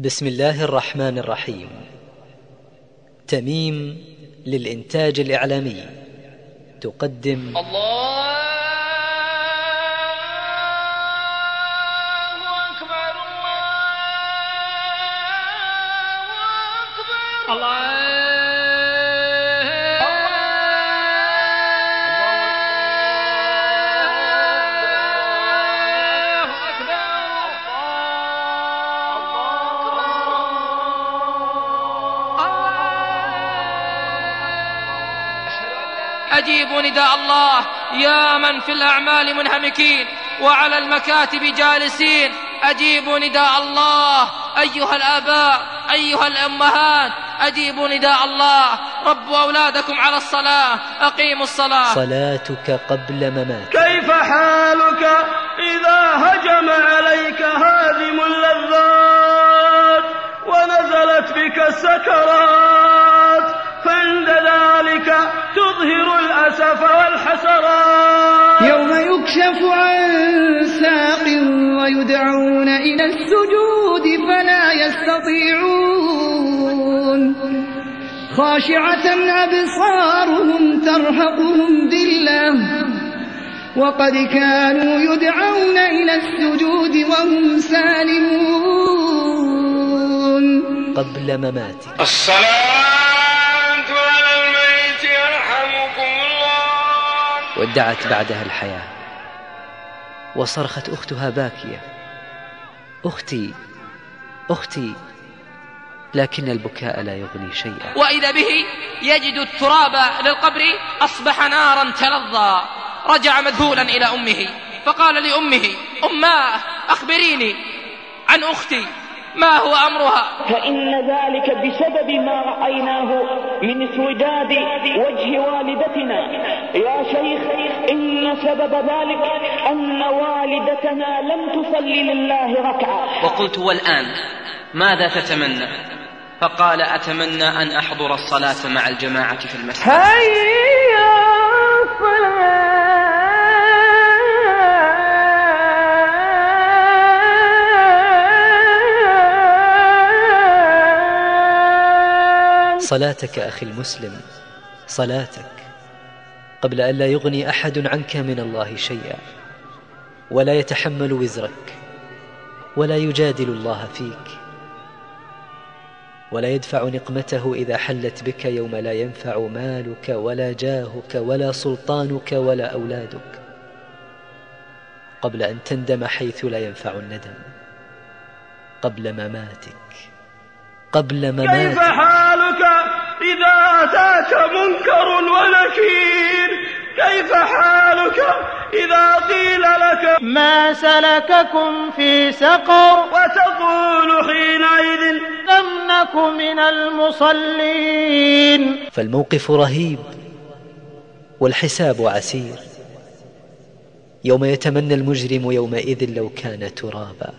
بسم الله الرحمن الرحيم. تميم للإنتاج الإعلامي تقدم الله أكبر الله أجيبوا نداء الله يا من في الأعمال منهمكين وعلى المكاتب جالسين. أجيبوا نداء الله أيها الآباء أيها الأمهات، أجيبوا نداء الله. ربوا أولادكم على الصلاة، أقيموا الصلاة. صلاتك قبل مماتك. كيف حالك إذا هجم عليك هادم اللذات ونزلت بك السكرات، فعند ذلك تظهر الأسف والحسرات. يوم يكشف عن ساق ويدعون إلى السجود فلا يستطيعون، خاشعة أبصارهم ترهقهم ذلة وقد كانوا يدعون إلى السجود وهم سالمون. قبل مماتك. الصلاة على الميت يرحمكم الله. ودعت بعدها الحياة وصرخت أختها باكية: أختي أختي، لكن البكاء لا يغني شيئا. وإذا به يجد التراب للقبر أصبح نارا تلظى. رجع مذهولا إلى أمه فقال لأمه: أماه أخبريني عن أختي، ما هو أمرها؟ فإن ذلك بسبب ما رأيناه من اسوداد وجه والدتنا يا شيخ. إن سبب ذلك أن والدتنا لم تصلي لله ركعة. وقلت: والآن ماذا تتمنى؟ فقال: أتمنى أن أحضر الصلاة مع الجماعة في المسجد. هيا الصلاة. صلاتك أخي المسلم، صلاتك قبل أن لا يغني أحد عنك من الله شيئا، ولا يتحمل وزرك، ولا يجادل الله فيك، ولا يدفع نقمته إذا حلت بك يوم لا ينفع مالك ولا جاهك ولا سلطانك ولا أولادك، قبل أن تندم حيث لا ينفع الندم. قبل مماتك، قبل مماتك. كيف حالك إذا أتاك منكر ونكير؟ كيف حالك إذا قيل لك ما سلككم في سقر؟ وتقول حينئذ لم نك من المصلين. فالموقف رهيب والحساب عسير. يوم يتمنى المجرم يومئذ لو كان ترابا،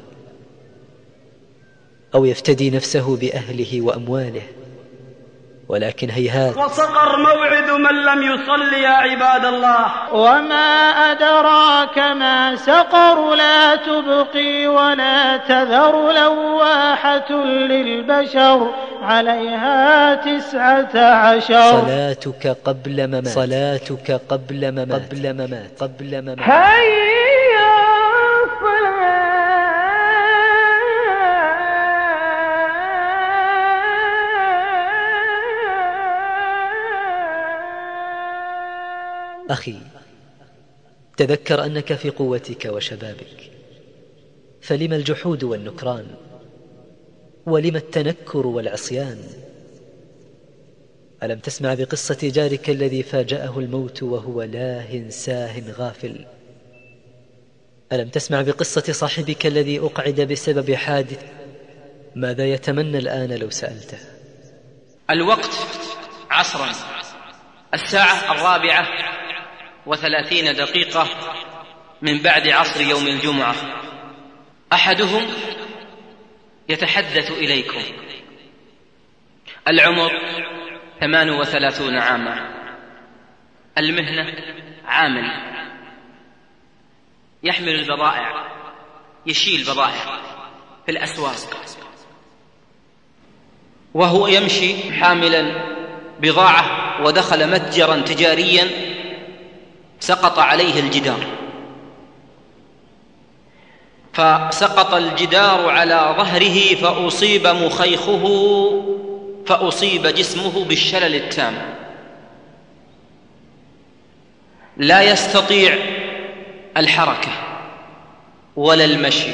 أو يفتدي نفسه بأهله وأمواله، ولكن هيهات. وسقر موعد من لم يصل يا عباد الله. وما أدراك ما سقر؟ لا تبقي ولا تذر، لواحة للبشر، عليها 19. صلاتك قبل ممات. صلاتك قبل ممات. قبل ممات. قبل ممات. هيا الصلاة. أخي، تذكر أنك في قوتك وشبابك، فلم الجحود والنكران؟ ولم التنكر والعصيان؟ ألم تسمع بقصة جارك الذي فاجأه الموت وهو لاه ساه غافل؟ ألم تسمع بقصة صاحبك الذي أقعد بسبب حادث؟ ماذا يتمنى الآن لو سألته؟ الوقت عصرا، الساعة 4:30 من بعد عصر يوم الجمعة. أحدهم يتحدث إليكم، العمر 38 عاما، المهنة عامل، يحمل البضائع، يشيل بضائع في الأسواق، وهو يمشي حاملا بضاعة ودخل متجرا تجاريا سقط عليه الجدار، فسقط الجدار على ظهره فأصيب مخيخه، فأصيب جسمه بالشلل التام، لا يستطيع الحركة ولا المشي،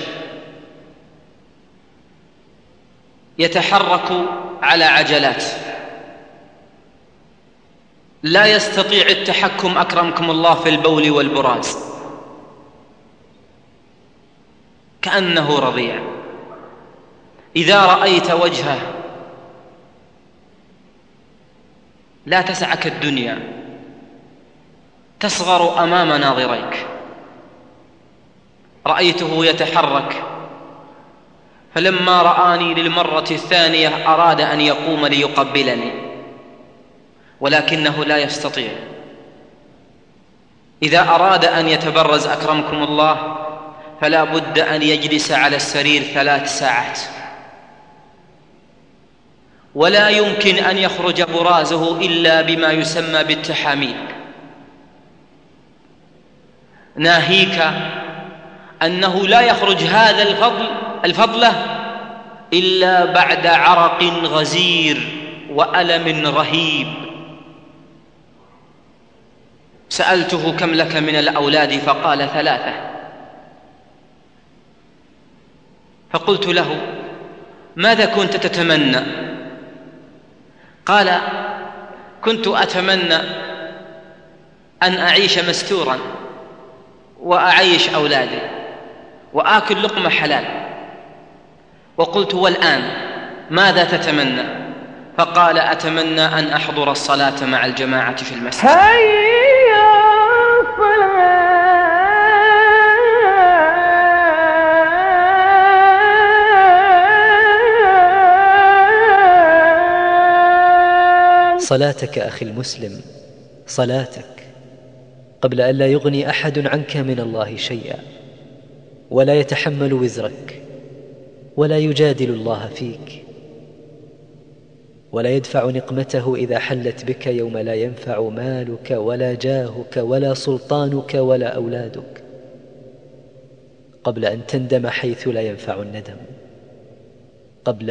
يتحرك على عجلات، لا يستطيع التحكم أكرمكم الله في البول والبراز، كأنه رضيع. إذا رأيت وجهه لا تسعك الدنيا، تصغر أمام ناظريك. رأيته يتحرك، فلما رآني للمرة الثانية أراد أن يقوم ليقبلني، ولكنه لا يستطيع. إذا أراد أن يتبرز أكرمكم الله فلا بد أن يجلس على السرير 3 ساعات، ولا يمكن أن يخرج برازه إلا بما يسمى بالتحاميل، ناهيك أنه لا يخرج هذا الفضلة إلا بعد عرق غزير وألم رهيب. سألته: كم لك من الأولاد؟ فقال: 3. فقلت له: ماذا كنت تتمنى؟ قال: كنت أتمنى أن أعيش مستورا وأعيش أولادي وآكل لقمة حلال. وقلت: والآن ماذا تتمنى؟ فقال: أتمنى أن أحضر الصلاة مع الجماعة في المسجد. صلاتك أخي المسلم، صلاتك قبل أن لا يغني أحد عنك من الله شيئا، ولا يتحمل وزرك، ولا يجادل الله فيك، ولا يدفع نقمته إذا حلت بك يوم لا ينفع مالك ولا جاهك ولا سلطانك ولا أولادك، قبل أن تندم حيث لا ينفع الندم، قبل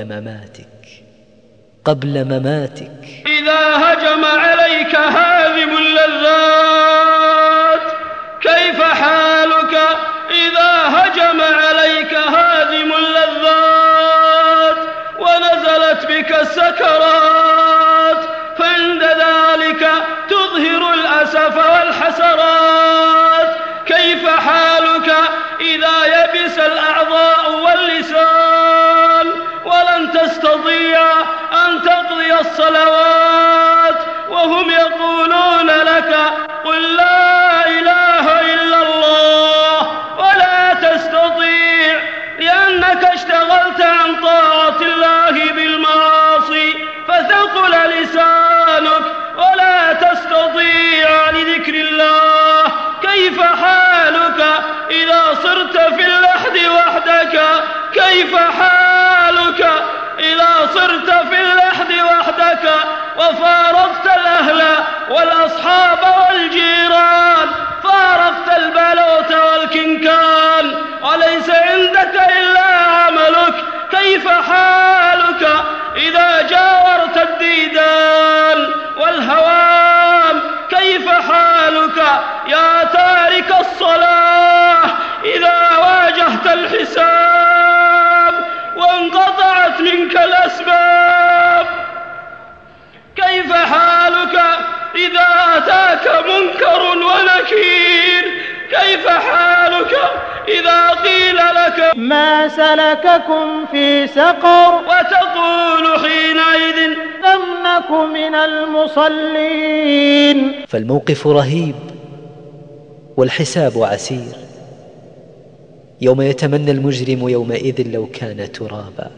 مماتك. إذا هجم عليك هاذم اللذات كيف حالك؟ إذا هجم عليك هاذم اللذات ونزلت بك السكرات، فعند ذلك تظهر الأسف والحسرات. كيف حالك إذا يبس الأعضاء واللسان ولن تستطيع أن تقضي الصلوات وهم يقولون لك: قل لا إله إلا الله، ولا تستطيع لأنك اشتغلت عن طاعة الله بالمعاصي فثقل لسانك ولا تستطيع لذكر الله. كيف حالك إذا صرت في اللحد وحدك؟ كيف حالك إذا صرت في اللحد وحدك وفارقت الأهل والأصحاب والجيران، فارقت البلوت والكنكان وليس عندك إلا عملك؟ كيف حالك إذا جاورت الديدان والهوام؟ كيف حالك يا تارك الصلاة إذا واجهت الحساب وانقطعت منك الأسباب؟ كيف حالك إذا أتاك منكر ونكير؟ كيف حالك إذا قيل لك: ما سلككم في سقر؟ وتقول حينئذ: لم نك من المصلين. فالموقف رهيب والحساب عسير. يوم يتمنى المجرم يومئذ لو كان ترابا،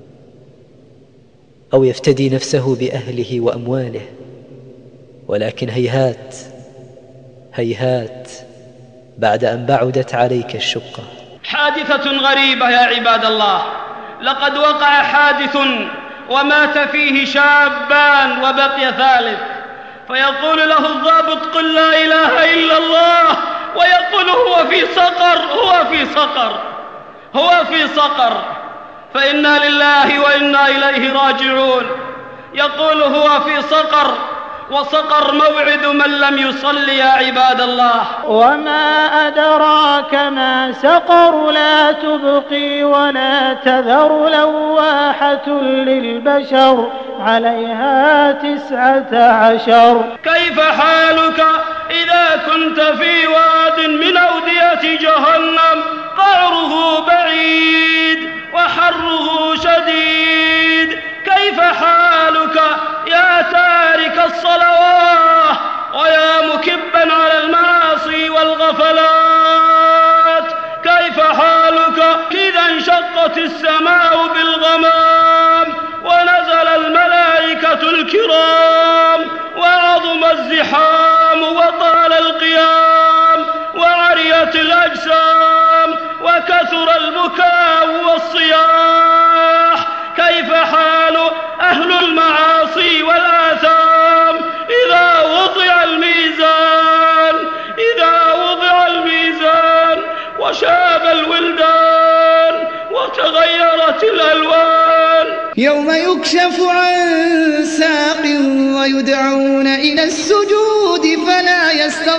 أو يفتدي نفسه بأهله وأمواله، ولكن هيهات هيهات بعد أن بعدت عليك الشقة. حادثة غريبة يا عباد الله، لقد وقع حادث ومات فيه شابان وبقي ثالث، فيقول له الضابط: قل لا إله إلا الله، ويقول: هو في سقر، هو في سقر، هو في سقر، فإنا لله وإنا إليه راجعون. يقول: هو في سقر، وسقر موعد من لم يصل يا عباد الله. وما أدراك ما سقر، لا تبقي ولا تذر، لواحة للبشر، عليها 19. كيف حالك إذا كنت في واد من أودية جهنم قعره بعيد وحره شديد؟ كيف حالك يا تارك الصلوات ويا مكبا على المعاصي والغفلات؟ كيف حالك إذا انشقت السماء بالغمام ونزل الملائكة الكرام وعظم الزحام وطال القيام وعريت الأجسام وكثر البكاء والصياح؟ كيف حال أهل المعاصي والآثام إذا وضع الميزان، إذا وضع الميزان وشاب الولدان وتغيرت الألوان؟ يوم يكشف عن ساق ويدعون إلى السجود فلا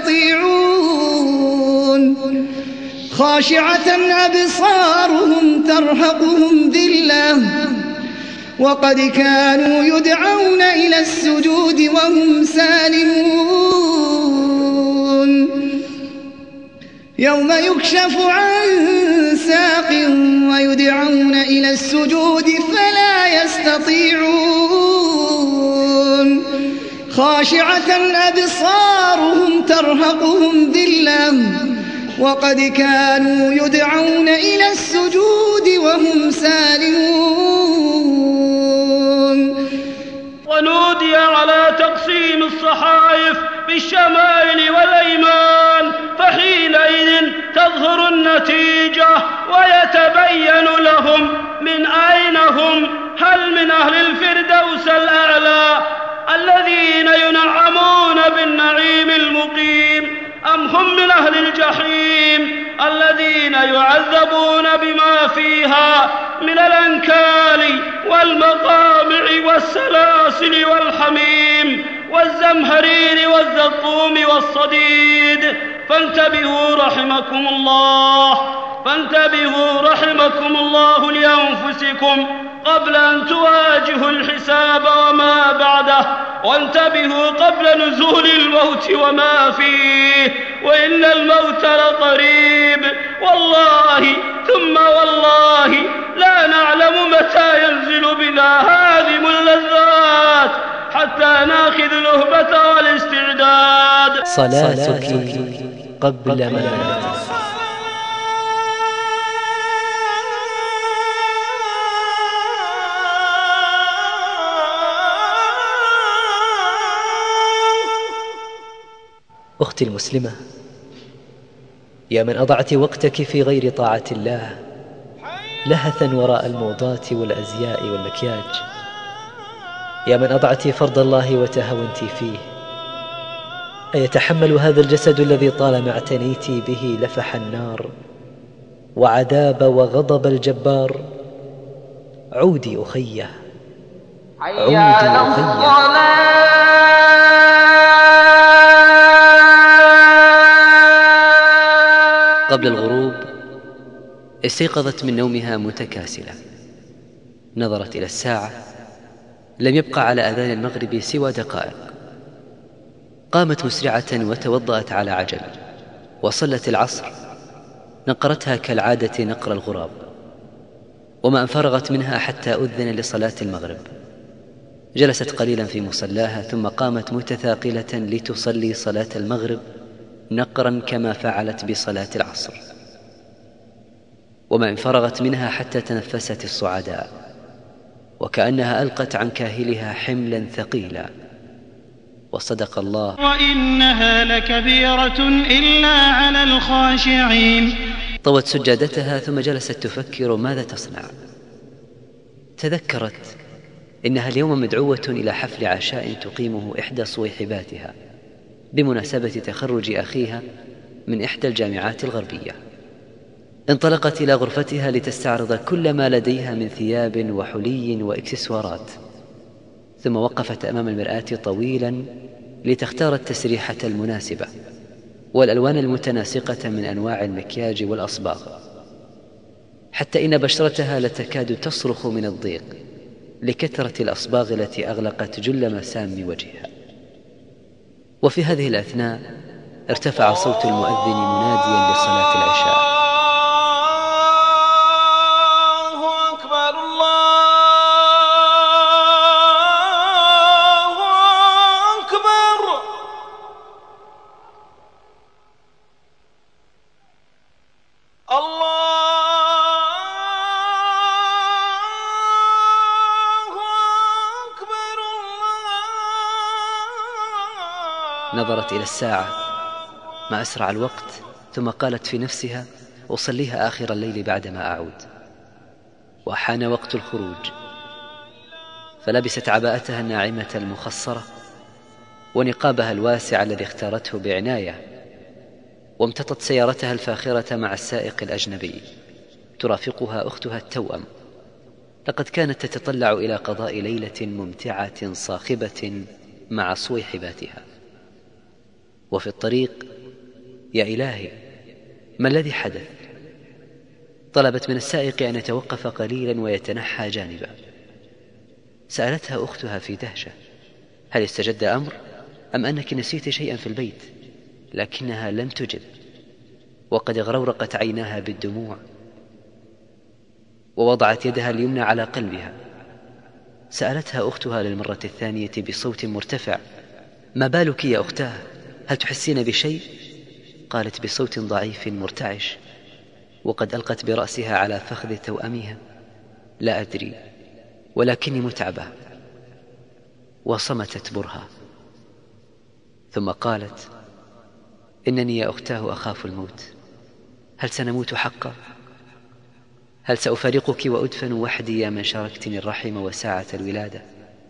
يستطيعون، خاشعة أبصارهم ترهقهم ذلة وقد كانوا يدعون إلى السجود وهم سالمون. يوم يكشف عن ساق ويدعون إلى السجود فلا يستطيعون، خاشعة أبصارهم ترهقهم ذلة وقد كانوا يدعون إلى السجود وهم سالمون. ونودي على تقسيم الصحائف بالشمائل والأيمان، فحينئذ تظهر النتيجة ويتبين لهم من أين هم، هل من أهل الفردوس الأعلى الذين ينعمون بالنعيم المقيم، أم هم من أهل الجحيم الذين يعذبون بما فيها من الأنكال والمقامع والسلاسل والحميم والزمهرير والزقوم والصديد. فانتبهوا رحمكم الله، فانتبهوا رحمكم الله لأنفسكم قبل أن تواجهوا الحساب وما بعده، وانتبهوا قبل نزول الموت وما فيه، وإن الموت لقريب والله ثم والله لا نعلم متى ينزل بنا هادم اللذات حتى ناخذ الأهبة والاستعداد. صلاتك قبل منامك. أختي المسلمة، يا من أضعت وقتك في غير طاعة الله لهثا وراء الموضات والأزياء والمكياج، يا من أضعت فرض الله وتهونت فيه، أيتحمل هذا الجسد الذي طالما اعتنيت به لفح النار وعذاب وغضب الجبار؟ عودي أخيه، عودي أخيه. قبل الغروب استيقظت من نومها متكاسلة، نظرت إلى الساعة، لم يبقى على أذان المغرب سوى دقائق. قامت مسرعة وتوضأت على عجل وصلت العصر، نقرتها كالعادة نقر الغراب، وما أن فرغت منها حتى أذن لصلاة المغرب. جلست قليلا في مصلاها ثم قامت متثاقلة لتصلي صلاة المغرب نقرا كما فعلت بصلاة العصر، وما إن فرغت منها حتى تنفست الصعداء، وكأنها ألقت عن كاهلها حملا ثقيلا. وصدق الله: وإنها لكبيرة إلا على الخاشعين. طوت سجادتها ثم جلست تفكر ماذا تصنع. تذكرت إنها اليوم مدعوة إلى حفل عشاء تقيمه إحدى صويحباتها بمناسبة تخرج أخيها من إحدى الجامعات الغربية. انطلقت إلى غرفتها لتستعرض كل ما لديها من ثياب وحلي وإكسسوارات، ثم وقفت أمام المرآة طويلا لتختار التسريحة المناسبة والألوان المتناسقة من أنواع المكياج والأصباغ، حتى إن بشرتها لتكاد تصرخ من الضيق لكثرة الأصباغ التي أغلقت جل مسام وجهها. وفي هذه الأثناء ارتفع صوت المؤذن مناديا لصلاة العشاء. الله أكبر الله أكبر. نظرت إلى الساعة، ما أسرع الوقت، ثم قالت في نفسها: أصليها آخر الليل بعدما أعود. وحان وقت الخروج، فلبست عباءتها الناعمة المخصرة ونقابها الواسع الذي اختارته بعناية، وامتطت سيارتها الفاخرة مع السائق الأجنبي ترافقها أختها التوأم. لقد كانت تتطلع إلى قضاء ليلة ممتعة صاخبة مع صويحباتها. وفي الطريق: يا إلهي، ما الذي حدث؟ طلبت من السائق أن يتوقف قليلا ويتنحى جانبا. سألتها أختها في دهشة: هل استجد أمر أم أنك نسيت شيئا في البيت؟ لكنها لم تجب، وقد غرورقت عيناها بالدموع، ووضعت يدها اليمنى على قلبها. سألتها أختها للمرة الثانية بصوت مرتفع: ما بالك يا أختاه؟ هل تحسين بشيء؟ قالت بصوت ضعيف مرتعش، وقد ألقت برأسها على فخذ توأمها: لا أدري، ولكني متعبة. وصمتت برهة، ثم قالت: إنني يا أختاه أخاف الموت. هل سنموت حقا؟ هل سأفارقك وأدفن وحدي يا من شاركتني الرحم وساعة الولادة؟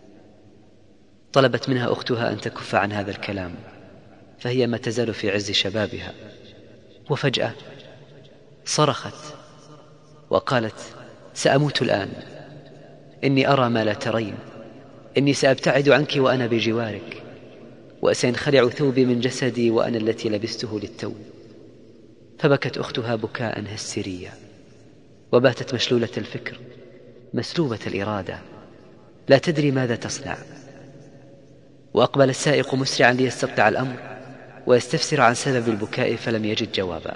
طلبت منها أختها أن تكف عن هذا الكلام، فهي ما تزال في عز شبابها. وفجأة صرخت وقالت: سأموت الآن، إني أرى ما لا ترين، إني سأبتعد عنك وأنا بجوارك، وسينخلع ثوبي من جسدي وأنا التي لبسته للتو. فبكت أختها بكاء هستيريا، وباتت مشلولة الفكر مسلوبة الإرادة، لا تدري ماذا تصنع. وأقبل السائق مسرعا ليستقطع الأمر ويستفسر عن سبب البكاء، فلم يجد جوابا.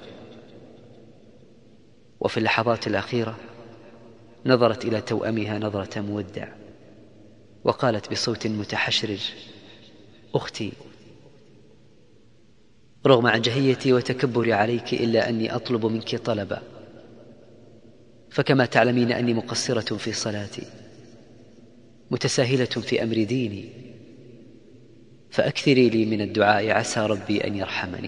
وفي اللحظات الأخيرة نظرت إلى توأمها نظرة مودع، وقالت بصوت متحشرج: أختي، رغم عنجهيتي وتكبري عليك إلا أني أطلب منك طلبا، فكما تعلمين أني مقصرة في صلاتي، متساهلة في أمر ديني، فأكثري لي من الدعاء عسى ربي أن يرحمني.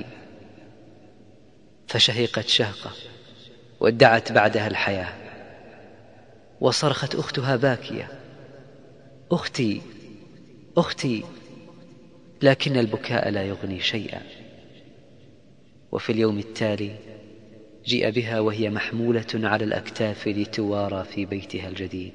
فشهقت شهقة وادعت بعدها الحياة. وصرخت أختها باكية: أختي، أختي، لكن البكاء لا يغني شيئا. وفي اليوم التالي جيء بها وهي محمولة على الأكتاف لتوارى في بيتها الجديد.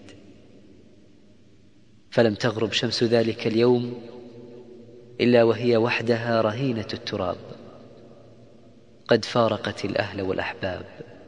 فلم تغرب شمس ذلك اليوم إلا وهي وحدها رهينة التراب، قد فارقت الأهل والأحباب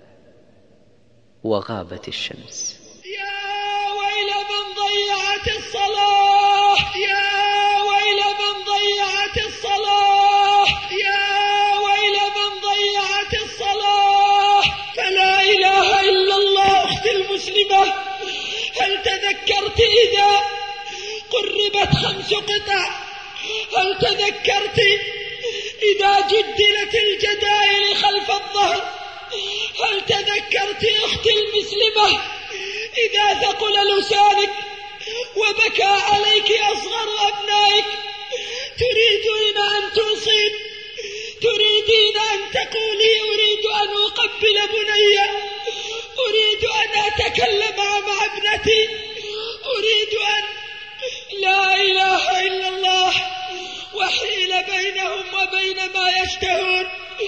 وغابت الشمس. يا ويل من ضيعت الصلاة، يا ويل من ضيعت الصلاة، يا ويل من ضيعت الصلاة. فلا إله إلا الله. أختي المسلمة، هل تذكرت إذا قربت 5 قطع؟ هل تذكرت إذا جدلت الجدائر خلف الظهر؟ هل تذكرت أختي المسلمة إذا ثقل لسانك وبكى عليك أصغر أبنائك؟ تريدين أن توصين، تريدين أن تقولي: أريد أن أقبل بني، أريد أن أتكلم مع ابنتي، أريد أن يشتهون.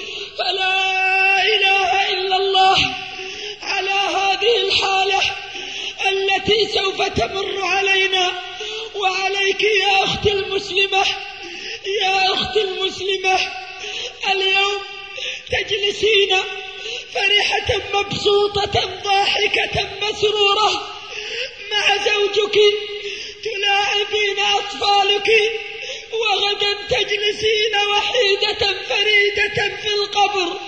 فلا إله إلا الله على هذه الحالة التي سوف تمر علينا وعليك يا أختي المسلمة. يا أختي المسلمة، اليوم تجلسين فرحة مبسوطة ضاحكة مسرورة مع زوجك، تلاعبين أطفالك، وغدا تجلسين وحيدة فريدة في القبر.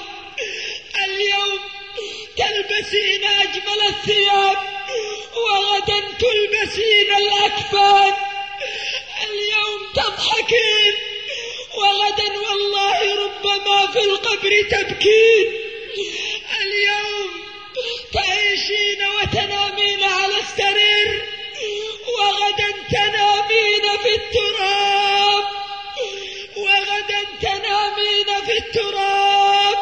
اليوم تلبسين أجمل الثياب، وغدا تلبسين الأكفان. اليوم تضحكين، وغدا والله ربما في القبر تبكين. اليوم تعيشين وتنامين على السرير، وغدا تنامين في التراب، وغدا تنامين في التراب.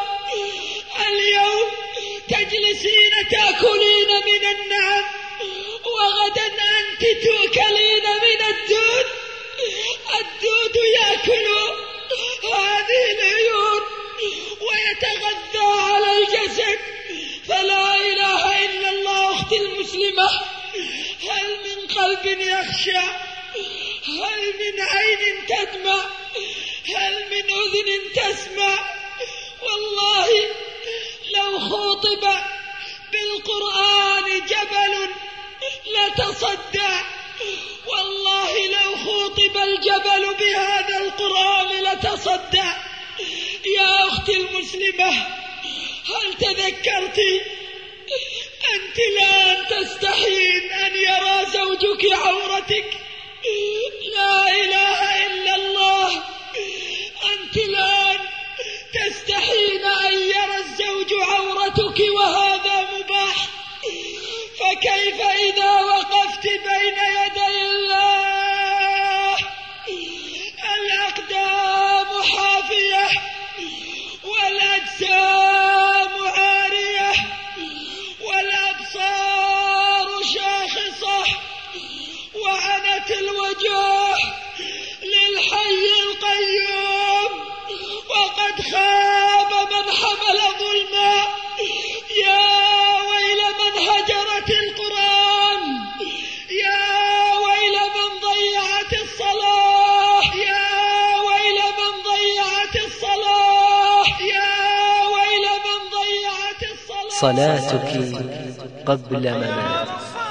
اليوم تجلسين تأكلين من النعم، وغدا أنت تؤكلين من الدود. الدود يأكل هذه العيون ويتغذى على الجسد. فلا إله إلا الله. أختي المسلمة، هل من قلب يخشع؟ هل من عين تدمع؟ هل من أذن تسمع؟ والله لو خوطب بالقرآن جبل لتصدع. والله لو خوطب الجبل بهذا القرآن لتصدع. يا أختي المسلمة، هل تذكرت أنت الآن تستحين أن يرى زوجك عورتك؟ لا إله إلا الله. أنت الآن تستحين أن يرى الزوج عورتك وهذا مباح، فكيف إذا وقفت بين يدي الله؟ الأقدام حافية والأجسام عارية والأبصار شاخصة، وعنت الوجوه للحي القيوم، وقد خاب من حمل ظلما. يا ويل من هجرت القرآن، يا ويل من ضيعت الصلاة، يا ويل من ضيعت الصلاة، يا ويل من ضيعت الصلاة. صلاتك قبل مماتك.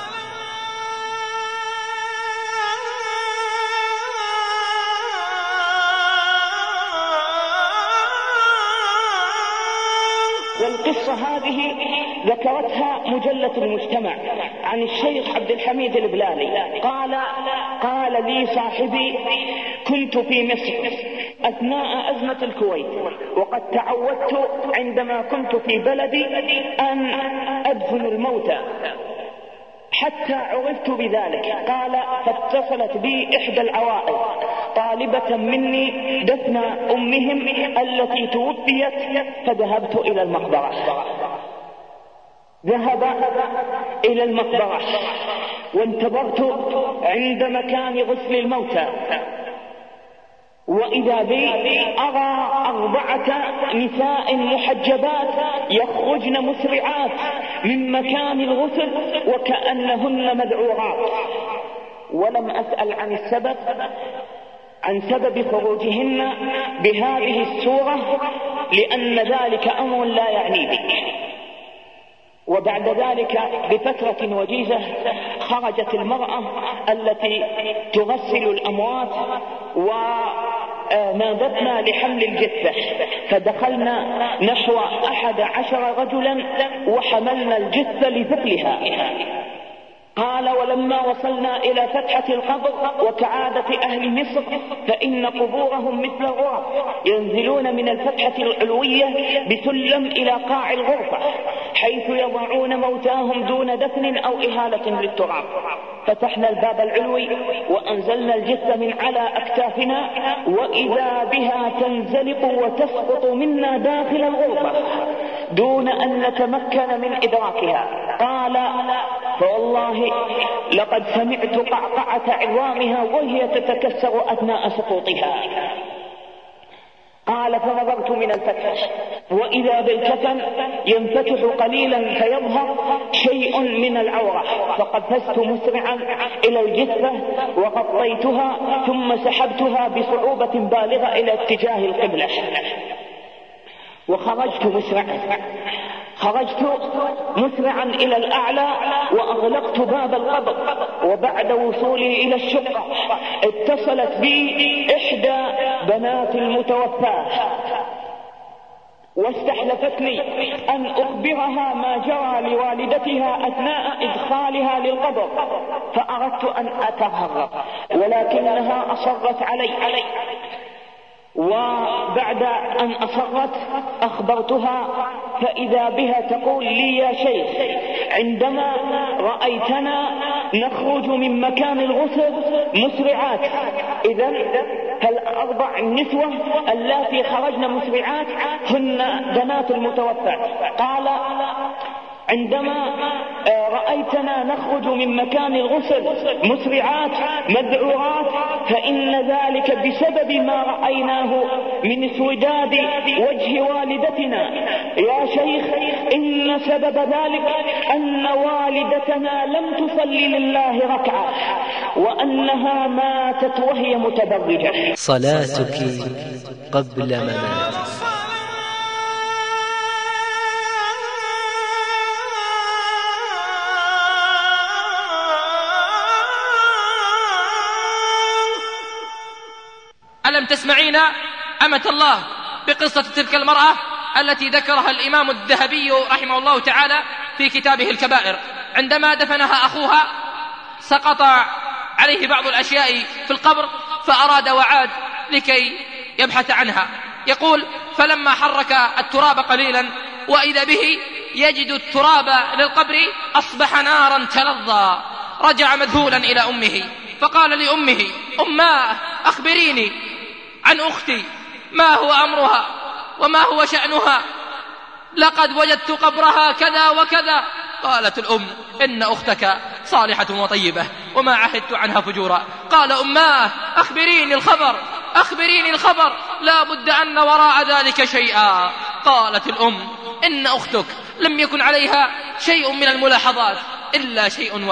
والقصة هذه ذكرتها مجلة المجتمع عن الشيخ عبد الحميد البلالي. قال لي صاحبي: كنت في مصر أثناء أزمة الكويت، وقد تعودت عندما كنت في بلدي أن أدفن الموتى حتى عرفت بذلك. قال: فاتصلت بي إحدى العوائل طالبة مني دفن أمهم التي توفيت، فذهبت إلى المقبرة. ذهب إلى المقبرة وانتظرت عند مكان غسل الموتى، وإذا بي أرى 4 نساء محجبات يخرجن مسرعات من مكان الغسل وكأنهن مذعورات، ولم أسأل عن سبب خروجهن بهذه الصورة، لأن ذلك أمر لا يعني بك. وبعد ذلك بفترة وجيزة خرجت المرأة التي تغسل الأموات ونادتنا لحمل الجثة، فدخلنا نحو 11 رجلا وحملنا الجثة لثقلها. قال: ولما وصلنا إلى فتحة القبر، وكعادة أهل مصر فإن قبورهم مثل الغرف، ينزلون من الفتحة العلوية بسلم إلى قاع الغرفة حيث يضعون موتاهم دون دفن أو إهالة للتراب. فتحنا الباب العلوي وأنزلنا الجثة من على أكتافنا، وإذا بها تنزلق وتسقط منا داخل الغرفة دون أن نتمكن من إدراكها. قال: فوالله لقد سمعت قعقعة عظامها وهي تتكسر أثناء سقوطها. قال فنظرت من الفتح وإذا بالكفن ينفتح قليلا فيظهر شيء من العورة، فقفزت مسرعا إلى الجثة وغطيتها ثم سحبتها بصعوبة بالغة إلى اتجاه القبلة وخرجت مسرعا إلى الأعلى وأغلقت باب القبر. وبعد وصولي إلى الشقة اتصلت بي إحدى بنات المتوفاة واستحلفتني أن أخبرها ما جرى لوالدتها أثناء إدخالها للقبر، فأردت أن أتهرب ولكنها أصرت علي. وبعد أن أصرت أخبرتها فإذا بها تقول لي: يا شيخ، عندما رأيتنا نخرج من مكان الغسل مسرعات، إذن فالأربع النسوة اللاتي خرجن مسرعات هن بنات المتوفى. قال: عندما رأيتنا نخرج من مكان الغسل مسرعات مذعورات فإن ذلك بسبب ما رأيناه من اسوداد وجه والدتنا. يا شيخ، إن سبب ذلك أن والدتنا لم تصلي لله ركعة وأنها ماتت وهي متبرجة. صلاتك قبل مماتك. ألم تسمعين أمة الله بقصة تلك المرأة التي ذكرها الإمام الذهبي رحمه الله تعالى في كتابه الكبائر؟ عندما دفنها أخوها سقط عليه بعض الأشياء في القبر فأراد وعاد لكي يبحث عنها. يقول: فلما حرك التراب قليلا وإذا به يجد التراب للقبر أصبح نارا تلظى. رجع مذهولا إلى أمه فقال لأمه: أماه، أخبريني عن أختي، ما هو أمرها وما هو شأنها؟ لقد وجدت قبرها كذا وكذا. قالت الأم: إن أختك صالحة وطيبة وما عهدت عنها فجورا. قال: أماه، أخبريني الخبر، لا بد أن وراء ذلك شيئا. قالت الأم: إن أختك لم يكن عليها شيء من الملاحظات إلا شيء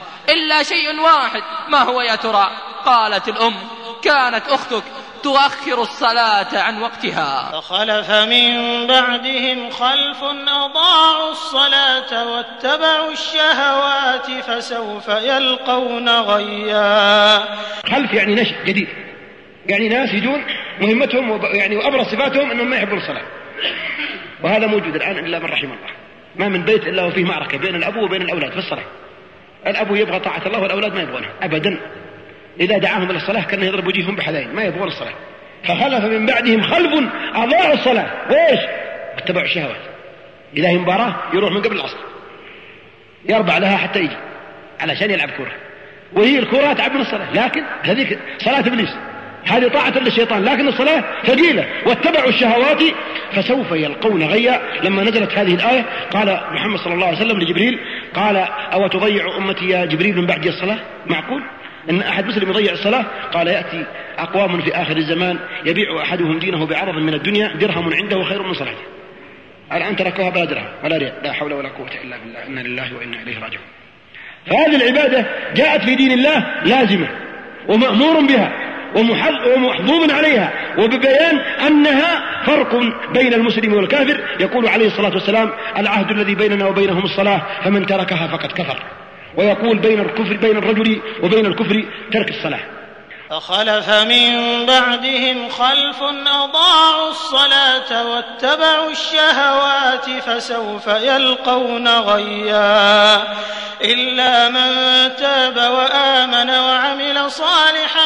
واحد. ما هو يا ترى؟ قالت الأم: كانت أختك تؤخر الصلاة عن وقتها. فخلف من بعدهم خلف أضاعوا الصلاة واتبعوا الشهوات فسوف يلقون غيا. خلف يعني نشء جديد، يعني ناس يجون مهمتهم يعني وأبرز صفاتهم أنهم ما يحبون الصلاة، وهذا موجود الآن إلا من رحم الله. ما من بيت إلا وفيه معركة بين الأب وبين الأولاد في الصلاة. الأب يبغى طاعة الله والأولاد ما يبغونها أبدا. إذا دعاهم إلى الصلاة كان يضرب وجيههم بحذائهم، ما يبغون الصلاة. فخلف من بعدهم خلف أضاعوا الصلاة وإيش؟ واتبعوا الشهوات. إذا هي مباراة يروح من قبل العصر يربع لها حتى يجي علشان يلعب كرة، وهي الكرة تعب من الصلاة، لكن هذيك صلاة إبليس، هذه طاعة للشيطان، لكن الصلاة ثقيلة. واتبعوا الشهوات فسوف يلقون غيا. لما نزلت هذه الآية قال محمد صلى الله عليه وسلم لجبريل، قال: أو تضيع أمتي يا جبريل من بعد الصلاة؟ معقول أن أحد مسلم يضيع الصلاة؟ قال: يأتي أقوام في آخر الزمان يبيع أحدهم دينه بعرض من الدنيا درهم عنده خير من صلاته. الآن تركوها بلا درهم ولا ريال، لا حول ولا قوة إلا بالله، إنا لله وإنا إليه راجعون. فهذه العبادة جاءت في دين الله لازمة ومأمور بها ومحظوظ عليها، وببيان أنها فرق بين المسلم والكافر. يقول عليه الصلاة والسلام: العهد الذي بيننا وبينهم الصلاة، فمن تركها فقد كفر. ويقول بين الرجل وبين الكفر ترك الصلاة. فخلف من بعدهم خلف أضاعوا الصلاة واتبعوا الشهوات فسوف يلقون غيا إلا من تاب وآمن وعمل صالحا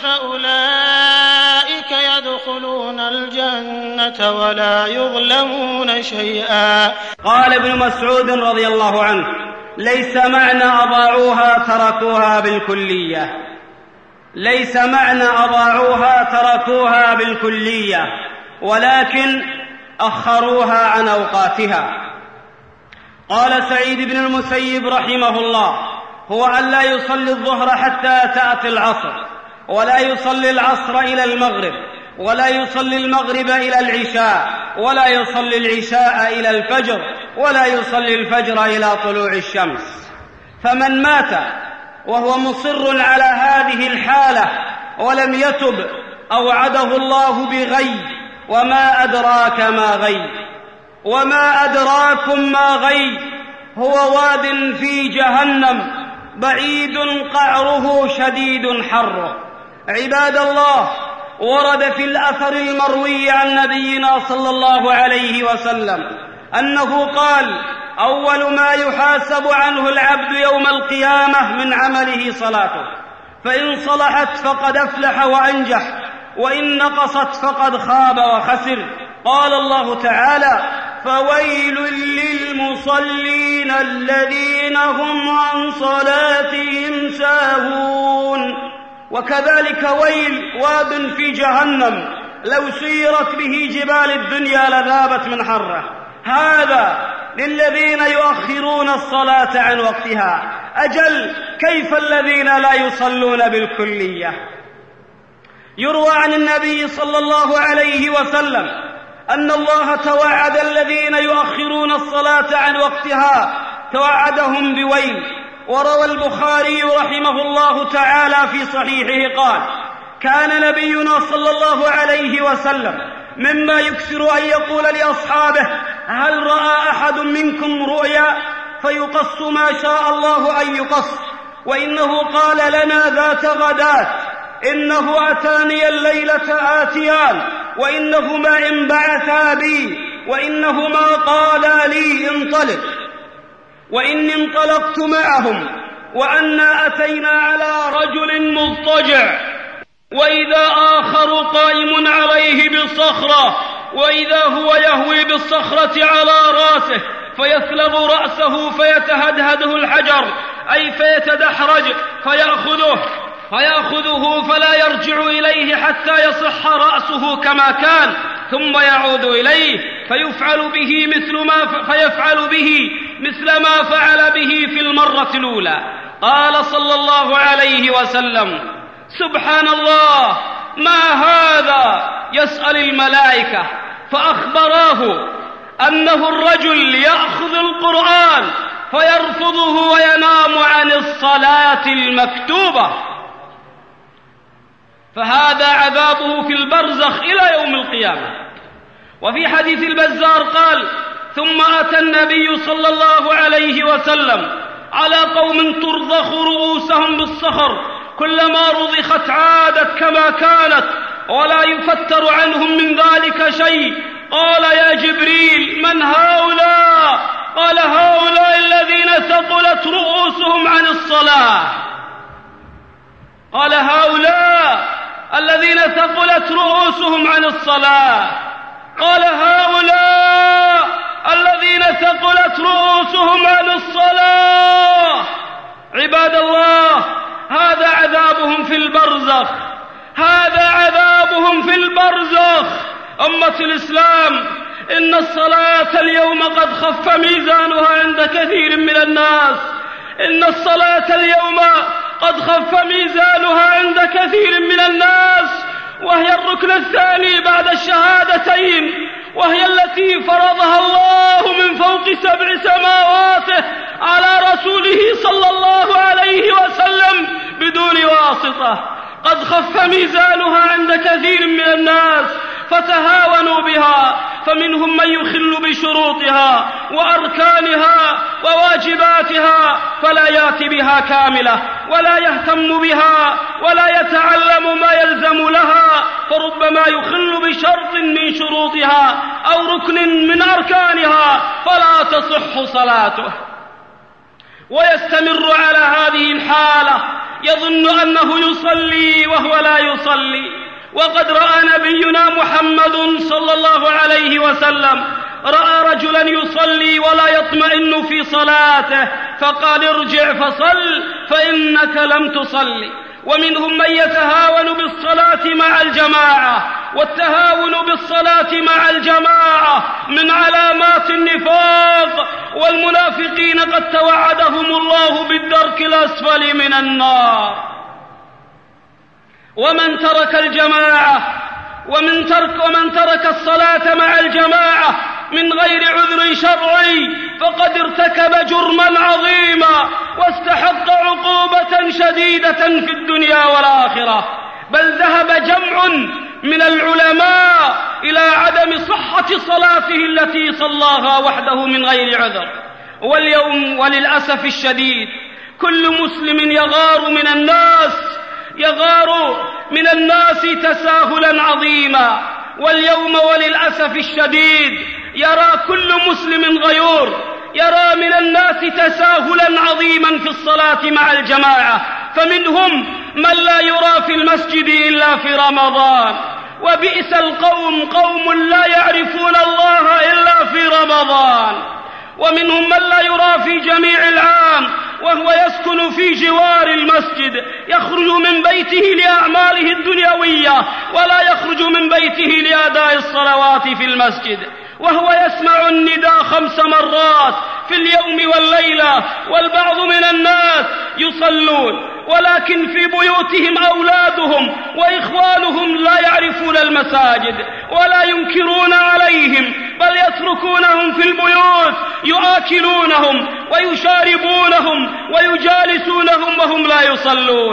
فأولئك يدخلون الجنة ولا يظلمون شيئا. قال ابن مسعود رضي الله عنه: ليس معنى أضاعوها تركوها بالكلية، ليس معنى أضاعوها تركوها بالكلية، ولكن أخروها عن أوقاتها. قال سعيد بن المسيب رحمه الله: هو أن لا يصلي الظهر حتى تأتي العصر، ولا يصلي العصر إلى المغرب، ولا يصلي المغرب إلى العشاء، ولا يصلي العشاء إلى الفجر، ولا يصلي الفجر إلى طلوع الشمس. فمن مات وهو مصر على هذه الحالة ولم يتب أوعده الله بغي. وما أدراك ما غي؟ وما أدراكم ما غي؟ هو واد في جهنم بعيد قعره شديد حره. عباد الله، ورد في الأثر المروي عن نبينا صلى الله عليه وسلم أنه قال: أول ما يحاسب عنه العبد يوم القيامة من عمله صلاته، فإن صلحت فقد أفلح وأنجح، وإن نقصت فقد خاب وخسر. قال الله تعالى: فويل للمصلين الذين هم عن صلاتهم ساهون. وكذلك ويل واد في جهنم لو سيرت به جبال الدنيا لذابت من حره. هذا للذين يؤخرون الصلاة عن وقتها. أجل كيف الذين لا يصلون بالكلية؟ يروى عن النبي صلى الله عليه وسلم أن الله توعد الذين يؤخرون الصلاة عن وقتها، توعدهم بويل. وروى البخاري رحمه الله تعالى في صحيحه قال: كان نبينا صلى الله عليه وسلم مما يكثر أن يقول لأصحابه: هل رأى أحد منكم رؤيا؟ فيقص ما شاء الله أن يقص. وإنه قال لنا ذات غداة: إنه أتاني الليلة آتيان، وإنهما انبعثا بي، وإنهما قالا لي انطلق، وإني انطلقت معهم، وأنا أتينا على رجل مضطجع، وإذا آخر قائم عليه بالصخرة، وإذا هو يهوي بالصخرة على رأسه فيثلب رأسه فيتهدهده الحجر، أي فيتدحرج فيأخذه فلا يرجع إليه حتى يصح رأسه كما كان، ثم يعود إليه فيفعل به مثل ما فعل به في المرة الأولى. قال صلى الله عليه وسلم: سبحان الله، ما هذا؟ يسأل الملائكة، فأخبراه أنه الرجل يأخذ القرآن فيرفضه وينام عن الصلاة المكتوبة، فهذا عذابه في البرزخ إلى يوم القيامة. وفي حديث البزار قال: ثم أتى النبي صلى الله عليه وسلم على قوم ترضخ رؤوسهم بالصخر، كلما رضخت عادت كما كانت ولا يفتر عنهم من ذلك شيء. قال: يا جبريل، من هؤلاء؟ قال: هؤلاء الذين ثقلت رؤوسهم عن الصلاة. قال: هؤلاء الذين ثقلت رؤوسهم عن الصلاة. قال: هؤلاء الذين ثقلت رؤوسهم عن الصلاة. عباد الله، هذا عذابهم في البرزخ، هذا عذابهم في البرزخ. أمة الإسلام، إن الصلاة اليوم قد خف ميزانها عند كثير من الناس. إن الصلاة اليوم قد خف ميزانها عند كثير من الناس، وهي الركن الثاني بعد الشهادتين، وهي التي فرضها الله من فوق 7 سماواته على رسوله صلى الله عليه وسلم بدون واسطة. قد خف ميزانها عند كثير من الناس فتهاونوا بها، فمنهم من يخل بشروطها وأركانها وواجباتها فلا يأتي بها كاملة ولا يهتم بها ولا يتعلم ما يلزم لها، فربما يخل بشرط من شروطها أو ركن من أركانها فلا تصح صلاته، ويستمر على هذه الحالة يظن أنه يصلي وهو لا يصلي. وقد رأى نبينا محمد صلى الله عليه وسلم رجلا يصلي ولا يطمئن في صلاته، فقال: ارجع فصل فإنك لم تصلي. ومنهم من يتهاون بالصلاة مع الجماعة، والتهاون بالصلاة مع الجماعة من علامات النفاق، والمنافقين قد توعدهم الله بالدرك الأسفل من النار. ومن ترك الجماعة ومن ترك الصلاة مع الجماعة من غير عذر شرعي فقد ارتكب جرما عظيما واستحق عقوبة شديدة في الدنيا والآخرة. بل ذهب جمع من العلماء إلى عدم صحة صلاته التي صلاها وحده من غير عذر. واليوم وللأسف الشديد كل مسلم يغار من الناس تساهلا عظيما. واليوم وللأسف الشديد يرى كل مسلم غيور يرى من الناس تساهلا عظيما في الصلاة مع الجماعة، فمنهم من لا يرى في المسجد إلا في رمضان. وبئس القوم قوم لا يعرفون الله إلا في رمضان. ومنهم من لا يرى في جميع العام وهو يسكن في جوار المسجد، يخرج من بيته لأعماله الدنيوية ولا يخرج من بيته لأداء الصلوات في المسجد، وهو يسمع النداء 5 مرات في اليوم والليلة. والبعض من الناس يصلون ولكن في بيوتهم أولادهم وإخوانهم لا يعرفون المساجد ولا ينكرون عليهم، بل يتركونهم في البيوت يؤكلونهم ويشاربونهم ويجالسونهم وهم لا يصلون.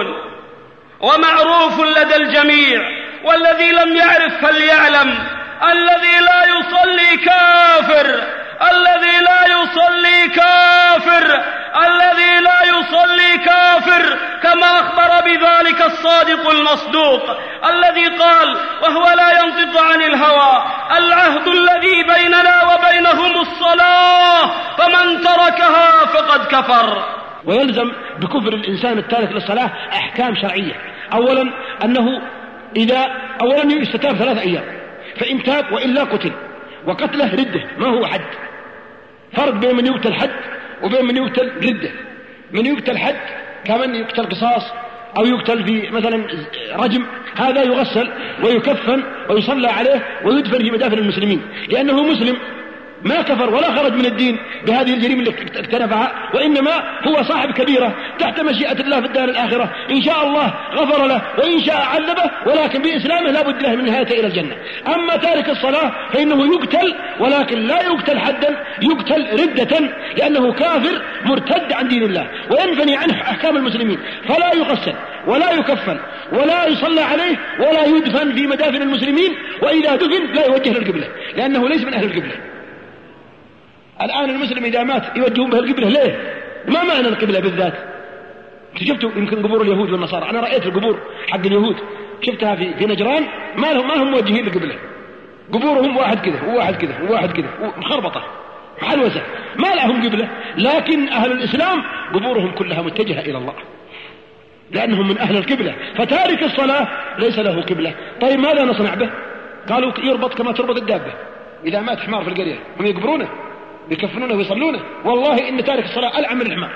ومعروف لدى الجميع والذي لم يعرف فليعلم: الذي لا يصلي كافر، الذي لا يصلي كافر، الذي لا يصلي كافر، كما أخبر بذلك الصادق المصدوق الذي قال وهو لا ينطق عن الهوى: العهد الذي بيننا وبينهم الصلاة فمن تركها فقد كفر. ويلزم بكفر الإنسان التارك للصلاة أحكام شرعية. أولا أنه أولا يستتاب 3 أيام، فإن تاب وإلا قتل، وقتله ردة ما هو حد. فرق بين من يقتل حد وبين من يقتل ردة. من يقتل حد كمن يقتل قصاص أو يقتل في مثلا رجم، هذا يغسل ويكفن ويصلى عليه ويدفن في مدافن المسلمين، لأنه مسلم ما كفر ولا خرج من الدين بهذه الجريمة اللي اقترفها، وإنما هو صاحب كبيرة تحت مشيئة الله في الدار الآخرة. إن شاء الله غفر له وإن شاء عذبه، ولكن بإسلامه لا بد له من نهايته إلى الجنة. أما تارك الصلاة فإنه يقتل، ولكن لا يقتل حدا، يقتل ردة، لأنه كافر مرتد عن دين الله وينفني عنه أحكام المسلمين، فلا يغسل ولا يكفن ولا يصلى عليه ولا يدفن في مدافن المسلمين، وإذا دفن لا يوجه للقبلة لأنه ليس من أهل القبلة. الآن المسلم إذا مات يوجهون به القبلة، ليه؟ ما معنى القبلة بالذات؟ شفتوا يمكن قبور اليهود والنصارى، أنا رأيت القبور حق اليهود شفتها في نجران، ما هم موجهين القبلة، قبورهم واحد كذا وواحد كذا وواحد كذا مخربطة محلوسة، ما لهم قبلة. لكن أهل الإسلام قبورهم كلها متجهة إلى الله لأنهم من أهل القبلة، فتارك الصلاة ليس له قبلة. طيب ماذا نصنع به؟ قالوا يربط كما تربط الدابة. إذا مات حمار في القرية هم يقبرونه يكفنونه ويصلونه. والله إن تارك الصلاة ألعن من الحمار،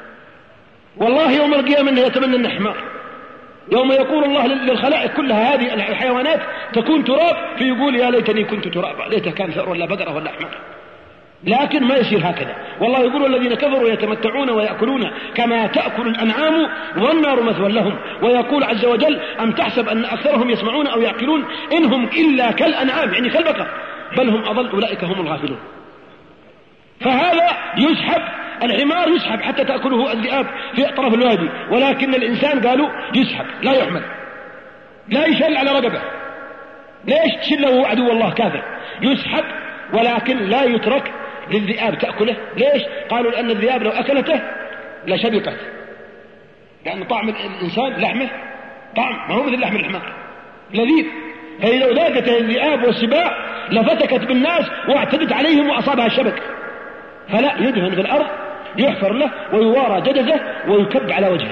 والله يوم القيامة إنه يتمنى أنه حمار. يوم يقول الله للخلائق كلها هذه الحيوانات تكون تراب، فيقول يا ليتني كنت ترابا، ليته كان ثأر ولا بقرة ولا حمار. لكن ما يصير هكذا. والله يقول الذين كفروا يتمتعون ويأكلون كما تأكل الأنعام والنار مثوى لهم. ويقول عز وجل أم تحسب أن أكثرهم يسمعون أو يعقلون إنهم إلا كالأنعام، يعني كالبقر، بل هم أضل أولئك هم الغافلون. فهذا يسحب، الحمار يسحب حتى تأكله الذئاب في طرف الوادي، ولكن الإنسان قالوا يسحب لا يحمل، لا يشل على رقبه. ليش؟ شله عدو الله كافر، يسحب ولكن لا يترك للذئاب تأكله. ليش؟ قالوا لأن الذئاب لو أكلته لشبقت، لأن طعم الإنسان لحمه طعم ما هو مثل لحم الحمار لذيذ، فإذا ذاقته الذئاب والسباع لفتكت بالناس واعتدت عليهم وأصابها الشبك. فلا، يدفن في الأرض، يحفر له ويوارى جدثه ويكب على وجهه،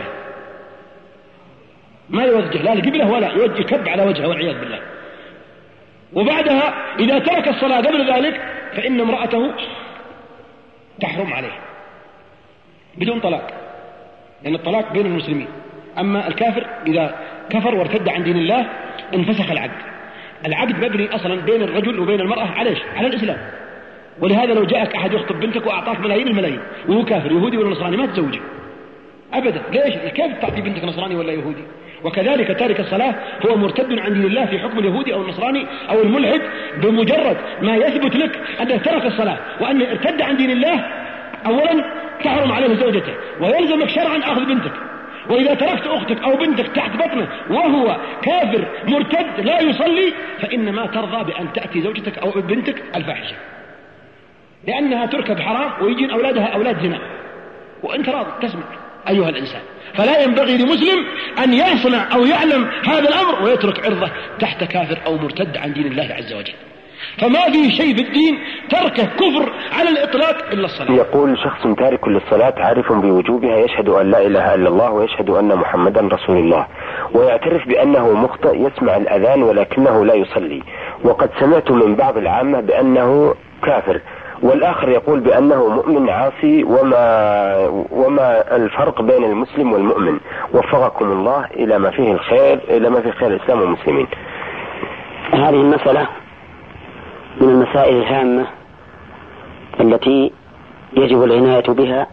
ما يوجه لا القبلة ولا يكب على وجهه والعياذ بالله. وبعدها إذا ترك الصلاة قبل ذلك فإن امرأته تحرم عليه بدون طلاق، لأن الطلاق بين المسلمين. أما الكافر إذا كفر وارتد عن دين الله انفسخ العقد. العقد مبني أصلا بين الرجل وبين المرأة على الإسلام. ولهذا لو جاءك أحد يخطب بنتك وأعطاك ملايين الملايين وهو كافر يهودي ولا نصراني ما تزوجه أبدا. ليش؟ كيف تعطي بنتك نصراني ولا يهودي؟ وكذلك تارك الصلاة هو مرتد عن دين الله في حكم اليهودي أو النصراني أو الملحد بمجرد ما يثبت لك أنه ترك الصلاة وأنه ارتد عن دين الله. أولا تحرم عليه زوجته ويلزمك شرعا أخذ بنتك، وإذا تركت أختك أو بنتك تحت بطنه وهو كافر مرتد لا يصلي فإنما ترضى بأن تأتي زوجتك أو بنتك الفاحشة، لأنها تركب حرام ويجين أولادها أولاد زنا وأنت راضي تسمع أيها الإنسان. فلا ينبغي لمسلم أن يصنع أو يعلم هذا الأمر ويترك عرضه تحت كافر أو مرتد عن دين الله عز وجل. فما في شيء في الدين تركه كفر على الإطلاق إلا الصلاة. يقول شخص تارك للصلاة عارف بوجوبها يشهد أن لا إله إلا الله ويشهد أن محمدا رسول الله ويعترف بأنه مخطئ يسمع الأذان ولكنه لا يصلي، وقد سمعت من بعض العامة بأنه كافر، والآخر يقول بأنه مؤمن عاصي، وما الفرق بين المسلم والمؤمن؟ وفقكم الله إلى ما فيه الخير، إلى ما فيه خير الإسلام والمسلمين. هذه المسألة من المسائل الهامة التي يجب العناية بها،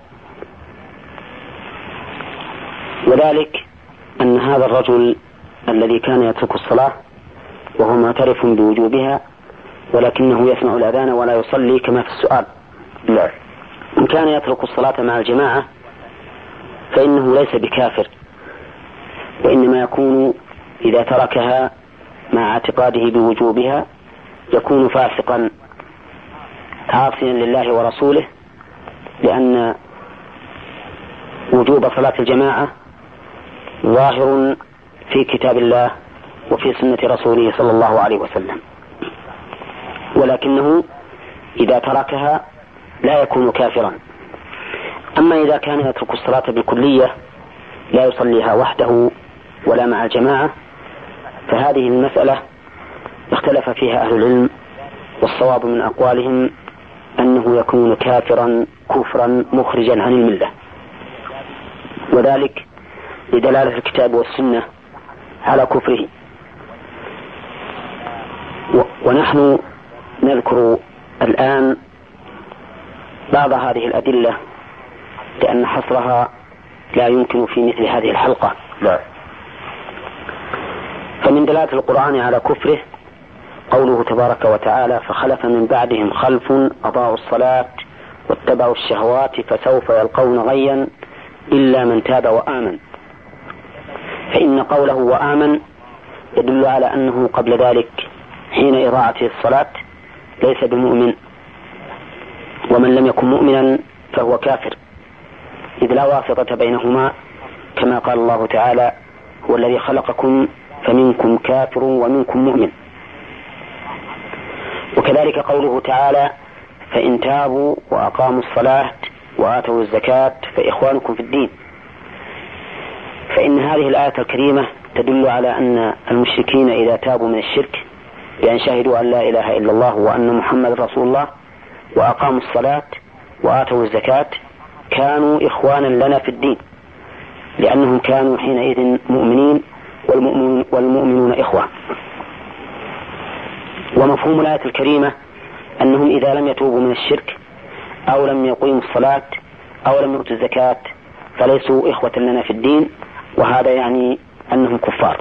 وذلك أن هذا الرجل الذي كان يترك الصلاة وهو معترف بوجوبها ولكنه يسمع الأذان ولا يصلي كما في السؤال، لا، إن كان يترك الصلاة مع الجماعة فإنه ليس بكافر، وإنما يكون إذا تركها مع اعتقاده بوجوبها يكون فاسقا عاصيا لله ورسوله، لأن وجوب صلاة الجماعة ظاهر في كتاب الله وفي سنة رسوله صلى الله عليه وسلم، ولكنه إذا تركها لا يكون كافرا. أما إذا كان يترك الصلاة بالكلية لا يصليها وحده ولا مع الجماعة فهذه المسألة اختلف فيها أهل العلم، والصواب من أقوالهم أنه يكون كافرا كفرا مخرجا عن الملة، وذلك لدلالة الكتاب والسنة على كفره. ونحن نذكر الآن بعض هذه الأدلة لأن حصرها لا يمكن في مثل هذه الحلقة. لا. فمن دلالة القرآن على كفره قوله تبارك وتعالى: فخلف من بعدهم خلف أضاعوا الصلاة واتبعوا الشهوات فسوف يلقون غيا إلا من تاب وآمن. فإن قوله وآمن يدل على أنه قبل ذلك حين إضاعته الصلاة ليس بمؤمن، ومن لم يكن مؤمنا فهو كافر، إذ لا واسطة بينهما، كما قال الله تعالى: هو الذي خلقكم فمنكم كافر ومنكم مؤمن. وكذلك قوله تعالى: فإن تابوا وأقاموا الصلاة وآتوا الزكاة فإخوانكم في الدين. فإن هذه الآية الكريمة تدل على أن المشركين إذا تابوا من الشرك بأن شهدوا أن لا إله إلا الله وأن محمد رسول الله وأقاموا الصلاة وآتوا الزكاة كانوا إخوانا لنا في الدين، لأنهم كانوا حينئذ مؤمنين والمؤمنون إخوة. ومفهوم الآية الكريمة أنهم إذا لم يتوبوا من الشرك أو لم يقيموا الصلاة أو لم يؤتوا الزكاة فليسوا إخوة لنا في الدين، وهذا يعني أنهم كفار.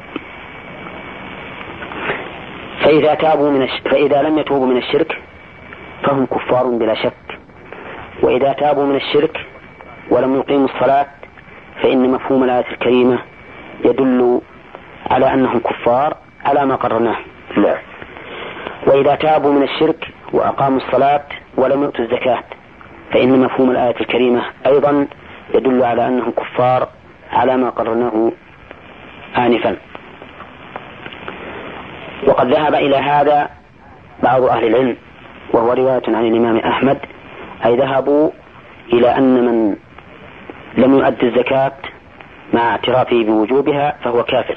فإذا لم يتوبوا من الشرك فهم كفار بلا شك، وإذا تابوا من الشرك ولم يقيموا الصلاة فإن مفهوم الآية الكريمة يدل على أنهم كفار على ما قررناه. لا. وإذا تابوا من الشرك وأقاموا الصلاة ولم يؤتوا الزكاة فإن مفهوم الآية الكريمة أيضا يدل على أنهم كفار على ما قررناه آنفا. وقد ذهب إلى هذا بعض أهل العلم، وهو رواية عن الإمام أحمد، أي ذهبوا إلى أن من لم يؤدي الزكاة مع اعترافه بوجوبها فهو كافر،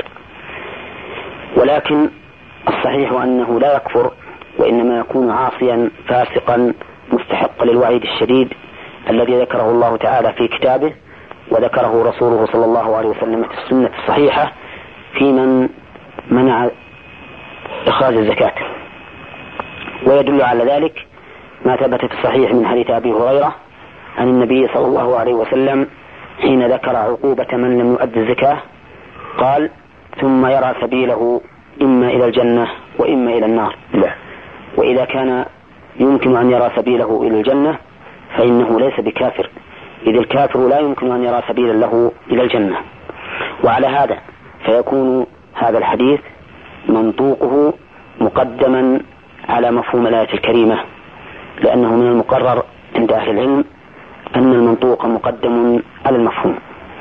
ولكن الصحيح أنه لا يكفر، وإنما يكون عاصيا فاسقا مستحق للوعيد الشديد الذي ذكره الله تعالى في كتابه وذكره رسوله صلى الله عليه وسلم في السنة الصحيحة في من منع إخراج الزكاة. ويدل على ذلك ما ثبت في الصحيح من حديث أبي هريرة عن النبي صلى الله عليه وسلم حين ذكر عقوبة من لم يؤد الزكاة قال ثم يرى سبيله إما إلى الجنة وإما إلى النار. لا. وإذا كان يمكن أن يرى سبيله إلى الجنة فإنه ليس بكافر، إذ الكافر لا يمكن أن يرى سبيلا له إلى الجنة. وعلى هذا فيكون هذا الحديث منطوقه مقدما على مفهوم الآية الكريمة، لأنه من المقرر عند أهل العلم أن المنطوق مقدم على المفهوم.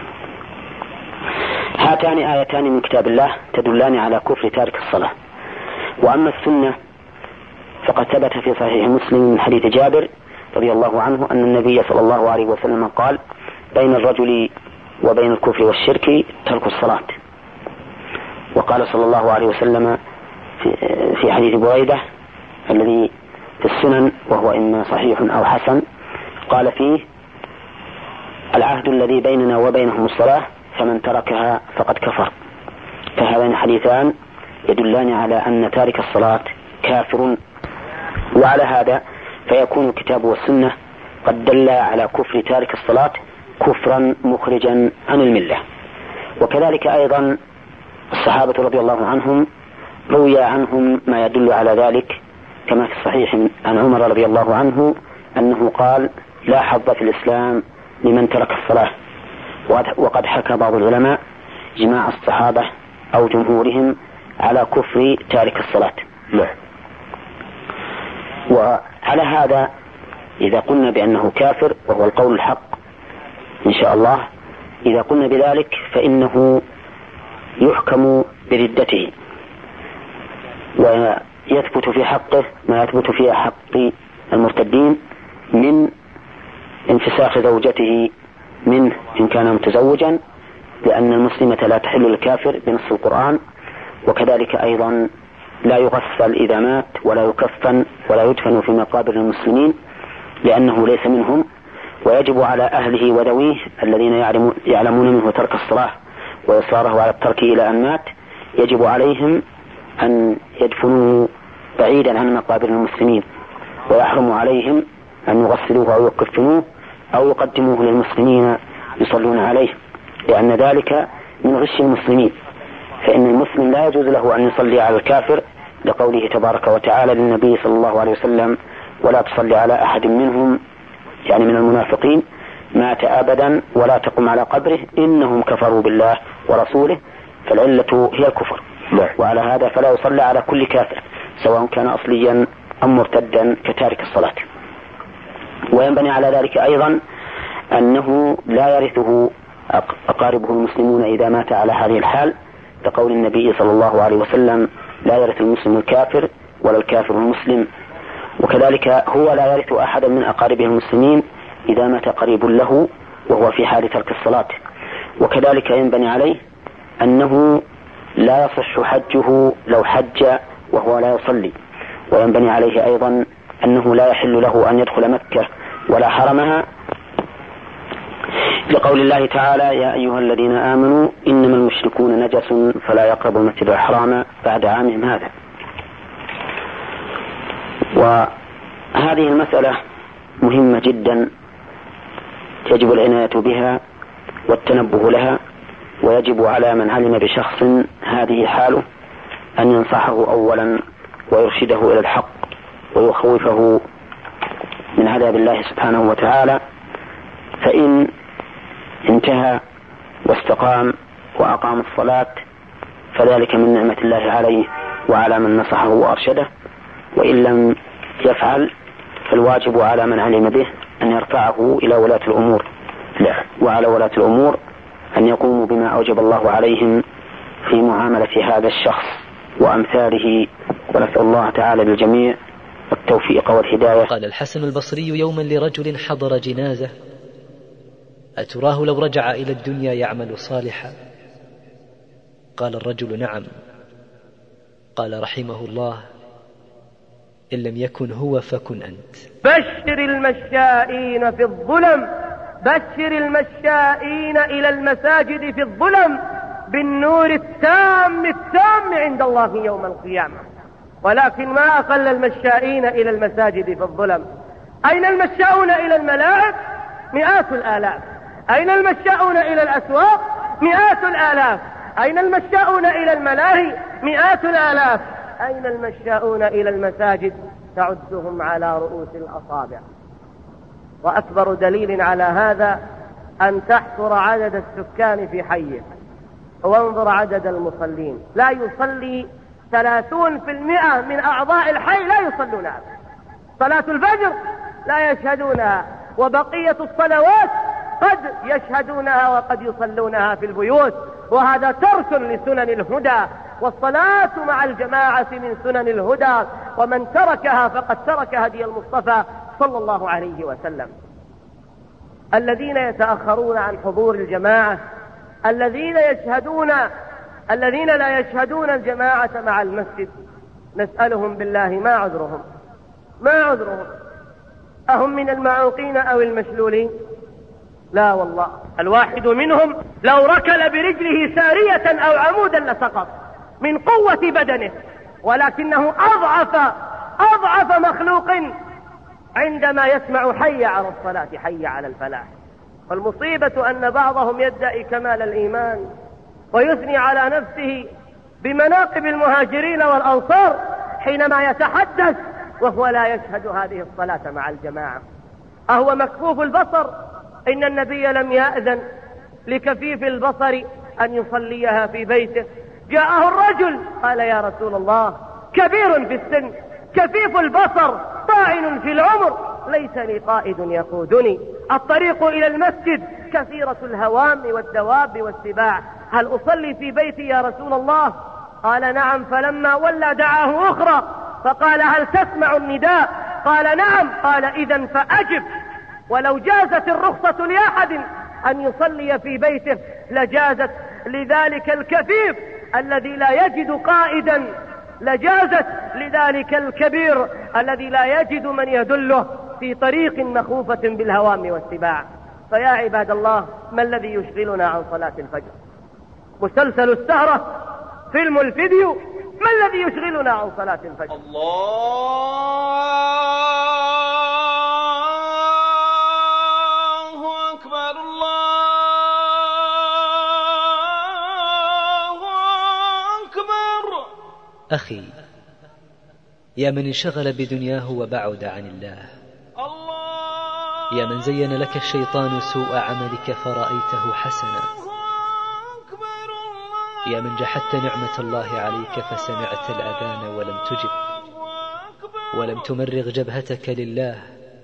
هاتان آيتان من كتاب الله تدلان على كفر تارك الصلاة. وأما السنة فقد ثبت في صحيح مسلم من حديث جابر رضي الله عنه أن النبي صلى الله عليه وسلم قال بين الرجل وبين الكفر والشرك ترك الصلاة. وقال صلى الله عليه وسلم في حديث بريدة الذي في السنن وهو إما صحيح أو حسن قال فيه العهد الذي بيننا وبينهم الصلاة فمن تركها فقد كفر. فهذان حديثان يدلان على أن تارك الصلاة كافر. وعلى هذا فيكون الكتاب والسنة قد دل على كفر تارك الصلاة كفرا مخرجا عن الملة. وكذلك أيضا الصحابة رضي الله عنهم روي عنهم ما يدل على ذلك، كما في الصحيح عن عمر رضي الله عنه أنه قال لا حظ في الإسلام لمن ترك الصلاة. وقد حكى بعض العلماء جماع الصحابة أو جمهورهم على كفر تارك الصلاة. وعلى هذا إذا قلنا بأنه كافر وهو القول الحق إن شاء الله، إذا قلنا بذلك فإنه يحكم بردته ويثبت في حقه ما يثبت في حق المرتدين من انفساخ زوجته منه إن كان متزوجا، لأن المسلمة لا تحل للكافر بنص القرآن. وكذلك أيضا لا يغسل إذا مات ولا يكفن ولا يدفن في مقابر المسلمين لأنه ليس منهم. ويجب على أهله وذويه الذين يعلمون منه ترك الصلاة وإصراره على الترك إلى أن مات يجب عليهم أن يدفنوه بعيدا عن مقابر المسلمين، ويحرم عليهم أن يغسلوه أو يكفنوه أو يقدموه للمسلمين يصلون عليه، لأن ذلك من غش المسلمين. فإن المسلم لا يجوز له أن يصلي على الكافر لقوله تبارك وتعالى للنبي صلى الله عليه وسلم ولا تصلي على أحد منهم يعني من المنافقين مات أبدا ولا تقم على قبره إنهم كفروا بالله ورسوله، فالعلة هي الكفر. وعلى هذا فلا يصلى على كل كافر سواء كان أصليا أم مرتدا كتارك الصلاة. وينبني على ذلك أيضا أنه لا يرثه أقاربه المسلمون إذا مات على هذه الحال، لقول النبي صلى الله عليه وسلم لا يرث المسلم الكافر ولا الكافر المسلم. وكذلك هو لا يرث أحدا من أقاربه المسلمين إذا مات قريب له وهو في حال ترك الصلاة. وكذلك ينبني عليه أنه لا يصح حجه لو حج وهو لا يصلي. وينبني عليه أيضا أنه لا يحل له أن يدخل مكة ولا حرمها، لقول الله تعالى يا أيها الذين آمنوا إنما المشركون نجس فلا يقربوا المسجد الحرام بعد عامهم هذا. وهذه المسألة مهمة جدا يجب العناية بها والتنبه لها، ويجب على من علم بشخص هذه حاله أن ينصحه أولا ويرشده إلى الحق ويخوفه من عذاب الله سبحانه وتعالى، فإن انتهى واستقام وأقام الصلاة فذلك من نعمة الله عليه وعلى من نصحه وأرشده. وإن لم يفعل فالواجب على من علم به أن يرفعه إلى ولاة الأمور، وعلى ولاة الأمور أن يقوموا بما أوجب الله عليهم في معاملة هذا الشخص وأمثاله. ونسأل الله تعالى للجميع التوفيق والهداية. قال الحسن البصري يوما لرجل حضر جنازة أتراه لو رجع إلى الدنيا يعمل صالحا؟ قال الرجل نعم. قال رحمه الله إن لم يكن هو فكن أنت. بشر المشائين في الظلم، بشر المشائين إلى المساجد في الظلم بالنور التام عند الله يوم القيامة. ولكن ما أقل المشائين إلى المساجد في الظلم. أين المشاؤون إلى الملاعب؟ مئات الآلاف. أين المشاؤون إلى الأسواق؟ مئات الآلاف. أين المشاؤون إلى الملاهي؟ مئات الآلاف. أين المشاؤون إلى المساجد؟ تعدهم على رؤوس الأصابع. وأكبر دليل على هذا أن تحصر عدد السكان في حيه وانظر عدد المصلين. لا يصلي 30% من أعضاء الحي لا يصلونها. صلاة الفجر لا يشهدونها، وبقية الصلوات قد يشهدونها وقد يصلونها في البيوت، وهذا ترك لسنن الهدى، والصلاة مع الجماعة من سنن الهدى، ومن تركها فقد ترك هدي المصطفى صلى الله عليه وسلم. الذين يتأخرون عن حضور الجماعة، الذين لا يشهدون الجماعة مع المسجد، نسألهم بالله ما عذرهم؟ أهم من المعوقين أو المشلولين؟ لا والله. الواحد منهم لو ركل برجله سارية أو عمودا لسقط من قوة بدنه، ولكنه أضعف مخلوق عندما يسمع حي على الصلاة حي على الفلاح. والمصيبة أن بعضهم يدعي كمال الإيمان ويثني على نفسه بمناقب المهاجرين والأنصار حينما يتحدث وهو لا يشهد هذه الصلاة مع الجماعة. أهو مكفوف البصر؟ إن النبي لم يأذن لكفيف البصر أن يصليها في بيته. جاءه الرجل قال يا رسول الله كبير في السن كفيف البصر طاعن في العمر، ليس لي قائد يقودني، الطريق إلى المسجد كثيرة الهوام والدواب والسباع، هل أصلي في بيتي يا رسول الله؟ قال نعم. فلما ولى دعاه أخرى فقال هل تسمع النداء؟ قال نعم. قال إذن فأجب. ولو جازت الرخصة لأحد أن يصلي في بيته لجازت لذلك الكفيف الذي لا يجد قائدا، لجازت لذلك الكبير الذي لا يجد من يدله في طريق مخوفة بالهوام والسباع. فيا عباد الله، ما الذي يشغلنا عن صلاة الفجر؟ مسلسل السهرة؟ فيلم الفيديو؟ ما الذي يشغلنا عن صلاة الفجر؟ الله أكبر الله أكبر. أخي، يا من انشغل بدنياه وبعد عن الله، يا من زين لك الشيطان سوء عملك فرأيته حسنا، يا من جحدت نعمة الله عليك فسمعت الأذان ولم تجب ولم تمرغ جبهتك لله،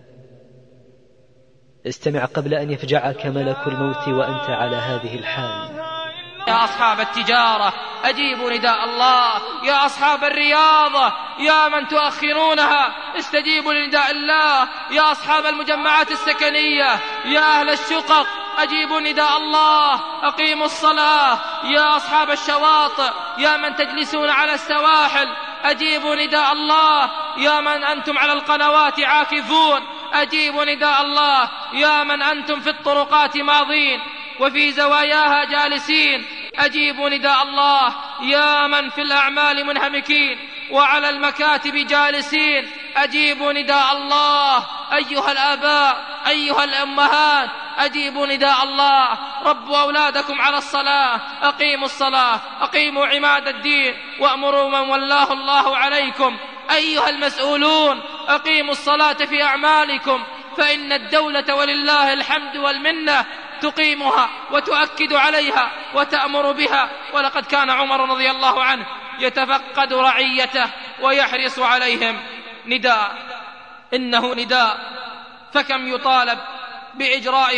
استمع قبل أن يفجعك ملك الموت وأنت على هذه الحال. يا أصحاب التجارة أجيبوا نداء الله، يا أصحاب الرياضة يا من تؤخرونها استجيبوا لنداء الله، يا أصحاب المجمعات السكنية يا أهل الشقق أجيبوا نداء الله أقيموا الصلاة، يا أصحاب الشواطئ يا من تجلسون على السواحل أجيبوا نداء الله، يا من أنتم على القنوات عاكفون أجيبوا نداء الله، يا من أنتم في الطرقات ماضين وفي زواياها جالسين أجيبوا نداء الله، يا من في الأعمال منهمكين وعلى المكاتب جالسين أجيبوا نداء الله، أيها الآباء أيها الأمهات أجيبوا نداء الله، ربوا أولادكم على الصلاة، أقيموا الصلاة، أقيموا عماد الدين وأمروا من ولاه الله عليكم، أيها المسؤولون أقيموا الصلاة في أعمالكم، فإن الدولة ولله الحمد والمنة تقيمها وتؤكد عليها وتأمر بها. ولقد كان عمر رضي الله عنه يتفقد رعيته ويحرص عليهم. نداء، إنه نداء، فكم يطالب بإجراء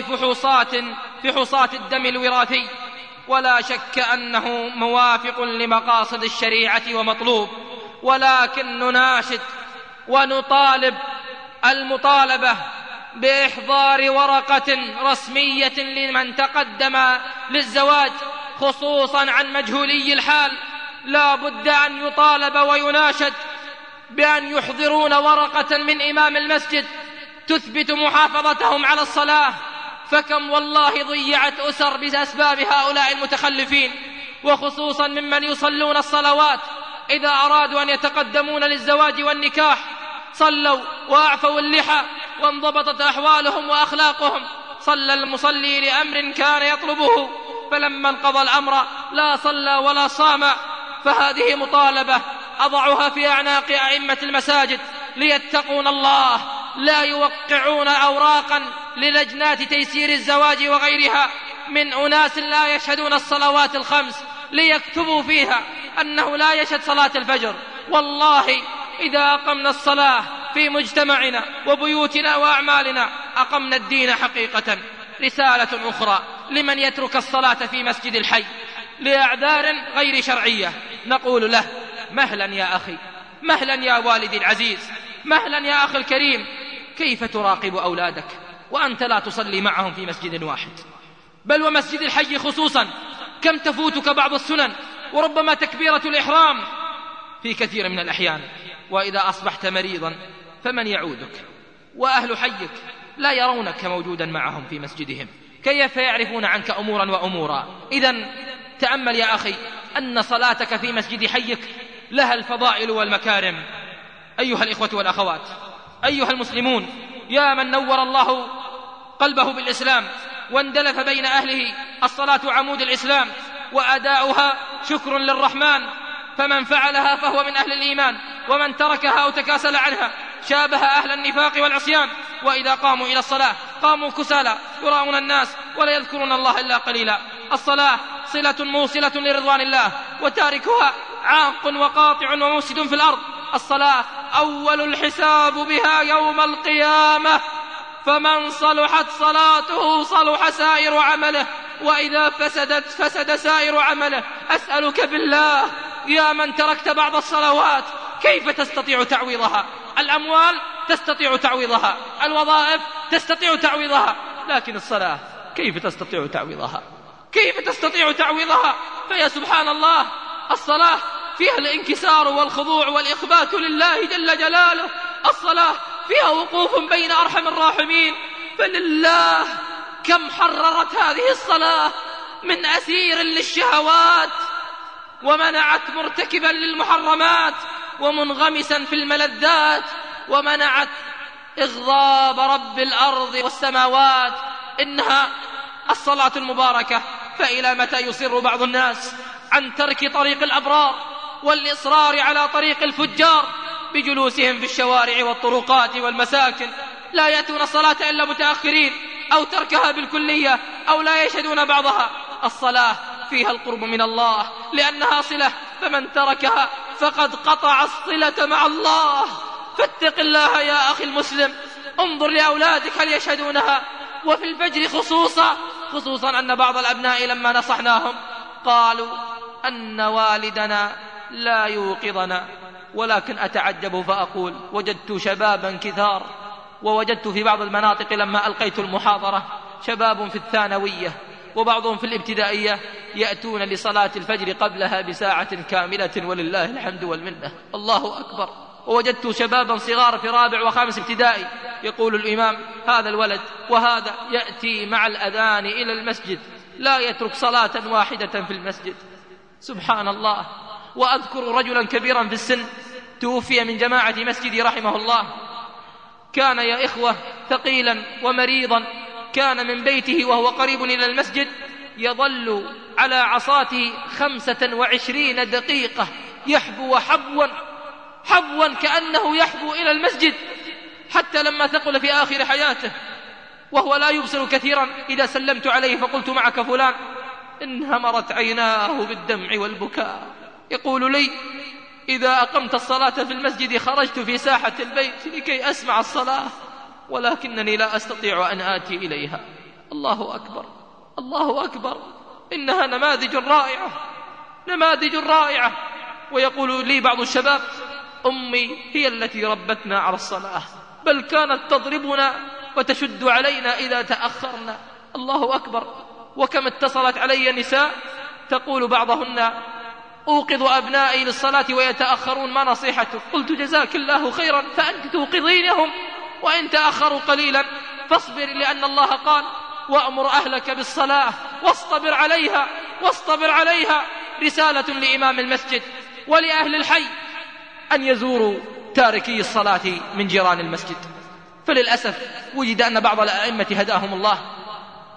فحوصات الدم الوراثي، ولا شك أنه موافق لمقاصد الشريعة ومطلوب، ولكن نناشد ونطالب المطالبة بإحضار ورقة رسمية لمن تقدم للزواج، خصوصا عن مجهولي الحال، لا بد أن يطالب ويناشد بأن يحضرون ورقة من إمام المسجد تثبت محافظتهم على الصلاة، فكم والله ضيعت أسر بأسباب هؤلاء المتخلفين، وخصوصا ممن يصلون الصلوات إذا أرادوا أن يتقدمون للزواج والنكاح صلوا وأعفوا اللحى وانضبطت أحوالهم وأخلاقهم. صلى المصلي لأمر كان يطلبه فلما انقضى الأمر لا صلى ولا صام. فهذه مطالبة أضعها في أعناق أئمة المساجد ليتقون الله، لا يوقعون أوراقا للجنات تيسير الزواج وغيرها من أناس لا يشهدون الصلوات الخمس ليكتبوا فيها أنه لا يشهد صلاة الفجر. والله إذا أقمنا الصلاة في مجتمعنا وبيوتنا وأعمالنا أقمنا الدين حقيقة. رسالة أخرى لمن يترك الصلاة في مسجد الحي لأعذار غير شرعية، نقول له: مهلا يا أخي، مهلا يا والدي العزيز، مهلا يا أخي الكريم. كيف تراقب أولادك وأنت لا تصلي معهم في مسجد واحد؟ بل ومسجد الحي خصوصا كم تفوتك بعض السنن وربما تكبيرة الإحرام في كثير من الأحيان. وإذا أصبحت مريضا فمن يعودك؟ وأهل حيك لا يرونك موجودا معهم في مسجدهم، كيف يعرفون عنك أمورا وأمورا؟ إذن تأمل يا أخي أن صلاتك في مسجد حيك لها الفضائل والمكارم. أيها الإخوة والأخوات، أيها المسلمون، يا من نور الله قلبه بالإسلام واندلف بين أهله، الصلاة عمود الإسلام وأداؤها شكر للرحمن، فمن فعلها فهو من أهل الإيمان، ومن تركها أو تكاسل عنها شابه أهل النفاق والعصيان. وإذا قاموا إلى الصلاة قاموا كسالى يراؤون الناس ولا يذكرون الله إلا قليلا. الصلاة صلة موصلة لرضوان الله، وتاركها عاق وقاطع ومفسد في الأرض. الصلاة أول الحساب بها يوم القيامة، فمن صلحت صلاته صلح سائر عمله، وإذا فسدت فسد سائر عمله. أسألك بالله يا من تركت بعض الصلوات كيف تستطيع تعويضها؟ الأموال تستطيع تعويضها، الوظائف تستطيع تعويضها، لكن الصلاة كيف تستطيع تعويضها؟ كيف تستطيع تعويضها؟ فيا سبحان الله، الصلاة فيها الانكسار والخضوع والإخبات لله جل جلاله. الصلاة فيها وقوف بين أرحم الراحمين. فلله كم حررت هذه الصلاة من أسير للشهوات، ومنعت مرتكبا للمحرمات، ومنغمسا في الملذات، ومنعت إغضاب رب الأرض والسماوات. إنها الصلاة المباركة. فإلى متى يصر بعض الناس عن ترك طريق الأبرار والإصرار على طريق الفجار بجلوسهم في الشوارع والطرقات والمساكن؟ لا يأتون الصلاة إلا متأخرين، أو تركها بالكلية، أو لا يشهدون بعضها. الصلاة فيها القرب من الله لأنها صلة، فمن تركها فقد قطع الصلة مع الله. فاتق الله يا أخي المسلم، انظر لأولادك هل يشهدونها. وفي الفجر خصوصا أن بعض الأبناء لما نصحناهم قالوا أن والدنا لا يوقظنا، ولكن أتعجب فأقول وجدت شبابا كثار، ووجدت في بعض المناطق لما ألقيت المحاضرة شباب في الثانوية وبعضهم في الابتدائية يأتون لصلاة الفجر قبلها بساعة كاملة، ولله الحمد والمنة. الله أكبر. ووجدت شبابا صغار في رابع وخامس ابتدائي يقول الإمام هذا الولد وهذا يأتي مع الأذان إلى المسجد، لا يترك صلاة واحدة في المسجد. سبحان الله. وأذكر رجلا كبيرا في السن توفي من جماعة مسجدي رحمه الله، كان يا إخوة ثقيلا ومريضا، كان من بيته وهو قريب إلى المسجد يظل على عصاته 25 دقيقة يحبو حبوا كأنه يحبو إلى المسجد، حتى لما ثقل في آخر حياته وهو لا يبصر كثيرا، إذا سلمت عليه فقلت معك فلان انهمرت عيناه بالدمع والبكاء. يقول لي إذا أقمت الصلاة في المسجد خرجت في ساحة البيت لكي أسمع الصلاة، ولكنني لا أستطيع أن آتي إليها. الله أكبر، الله أكبر. إنها نماذج رائعة. ويقول لي بعض الشباب أمي هي التي ربتنا على الصلاة، بل كانت تضربنا وتشد علينا إذا تأخرنا. الله أكبر. وكم اتصلت علي نساء تقول بعضهن أوقظ أبنائي للصلاة ويتأخرون، ما نصيحتك؟ قلت جزاك الله خيرا، فأنت توقظينهم، وإن تأخروا قليلا فاصبر، لأن الله قال وأمر أهلك بالصلاة واصطبر عليها. رسالة لإمام المسجد ولأهل الحي أن يزوروا تاركي الصلاة من جيران المسجد. فللأسف وجد أن بعض الأئمة هداهم الله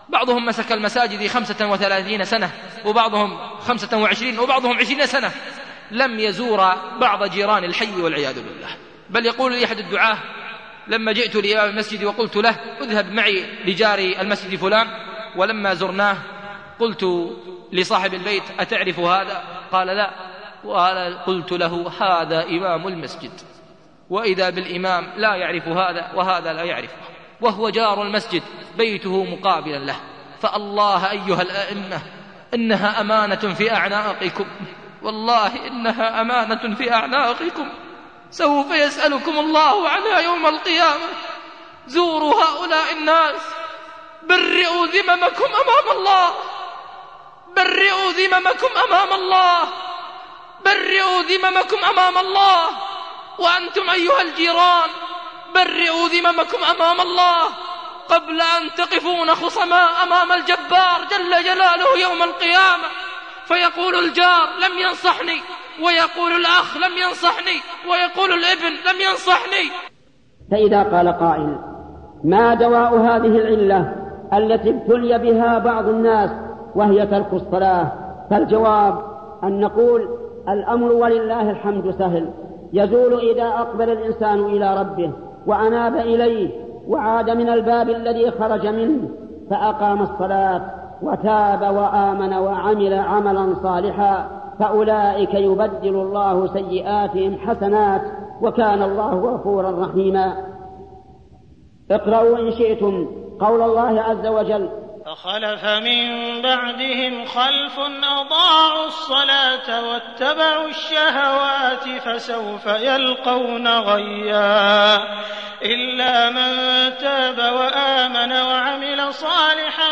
بعضهم مسك المساجد 35 سنة، وبعضهم 25، وبعضهم 20 سنة، لم يزور بعض جيران الحي والعياذ بالله. بل يقول لي أحد الدعاة لما جئت لإمام المسجد وقلت له اذهب معي لجاري المسجد فلان، ولما زرناه قلت لصاحب البيت أتعرف هذا؟ قال لا. قلت له هذا إمام المسجد، وإذا بالإمام لا يعرف هذا وهذا لا يعرفه، وهو جار المسجد بيته مقابلا له. فالله أيها الأئمة إنها أمانة في أعناقكم، والله إنها أمانة في أعناقكم، سوف يسألكم الله عنها يوم القيامة. زوروا هؤلاء الناس، برئوا ذممكم أمام الله، برئوا ذممكم أمام الله، برئوا ذممكم أمام الله. وأنتم أيها الجيران برئوا ذممكم أمام الله قبل أن تقفون خصماء أمام الجبار جل جلاله يوم القيامة، فيقول الجار لم ينصحني، ويقول الأخ لم ينصحني، ويقول الابن لم ينصحني. فإذا قال قائل ما دواء هذه العلة التي ابتلي بها بعض الناس وهي ترك الصلاة؟ فالجواب أن نقول الأمر ولله الحمد سهل، يزول إذا أقبل الإنسان إلى ربه وأناب إليه وعاد من الباب الذي خرج منه فأقام الصلاة وتاب وآمن وعمل عملا صالحا، فأولئك يبدل الله سيئاتهم حسنات وكان الله غفورا رحيما. اقرأوا إن شئتم قول الله عز وجل فخلف من بعدهم خلف أضاعوا الصلاة واتبعوا الشهوات فسوف يلقون غيا إلا من تاب وآمن وعمل صالحا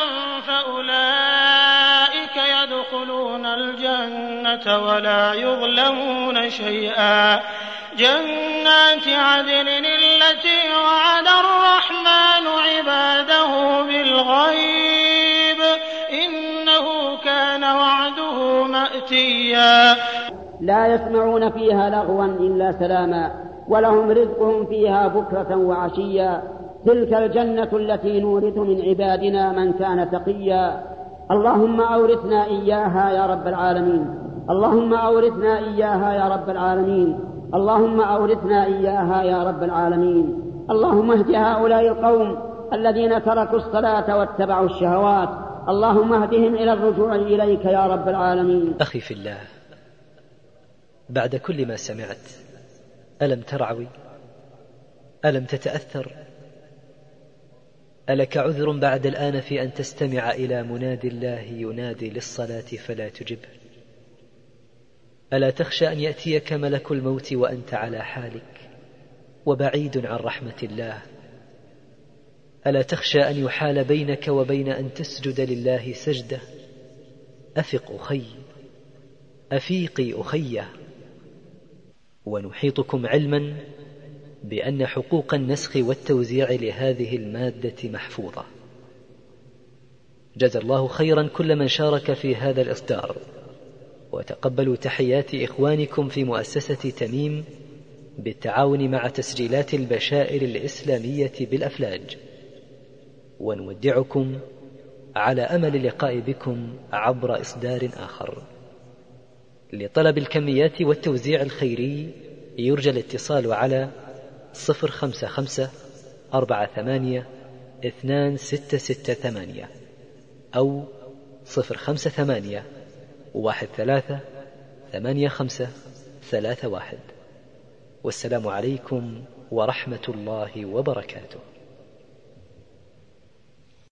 فأولئك يدخلون الجنة ولا يظلمون شيئا. جنات عدن التي وعد الرحمن عباده بالغيب إنه كان وعده مأتيا. لا يسمعون فيها لغوا إلا سلاما ولهم رزقهم فيها بكرة وعشيا. تلك الجنة التي نورث من عبادنا من كان تقيا. اللهم أورثنا إياها يا رب العالمين، اللهم أورثنا إياها يا رب العالمين، اللهم أورثنا إياها يا رب العالمين. اللهم اهد هؤلاء القوم الذين تركوا الصلاة واتبعوا الشهوات، اللهم اهدهم إلى الرجوع إليك يا رب العالمين. أخي في الله، بعد كل ما سمعت ألم ترعوي؟ ألم تتأثر؟ ألك عذر بعد الآن في أن تستمع إلى منادي الله ينادي للصلاة فلا تجبه؟ ألا تخشى أن يأتيك ملك الموت وأنت على حالك وبعيد عن رحمة الله؟ ألا تخشى أن يحال بينك وبين أن تسجد لله سجدة؟ أفق أخي، أفيقي أخيه. ونحيطكم علما بأن حقوق النسخ والتوزيع لهذه المادة محفوظة. جزا الله خيرا كل من شارك في هذا الإصدار، وتقبلوا تحيات إخوانكم في مؤسسة تميم بالتعاون مع تسجيلات البشائر الإسلامية بالأفلاج، ونودعكم على أمل اللقاء بكم عبر إصدار آخر. لطلب الكميات والتوزيع الخيري يرجى الاتصال على 055-48-2668 أو 058-13-85-31. والسلام عليكم ورحمة الله وبركاته.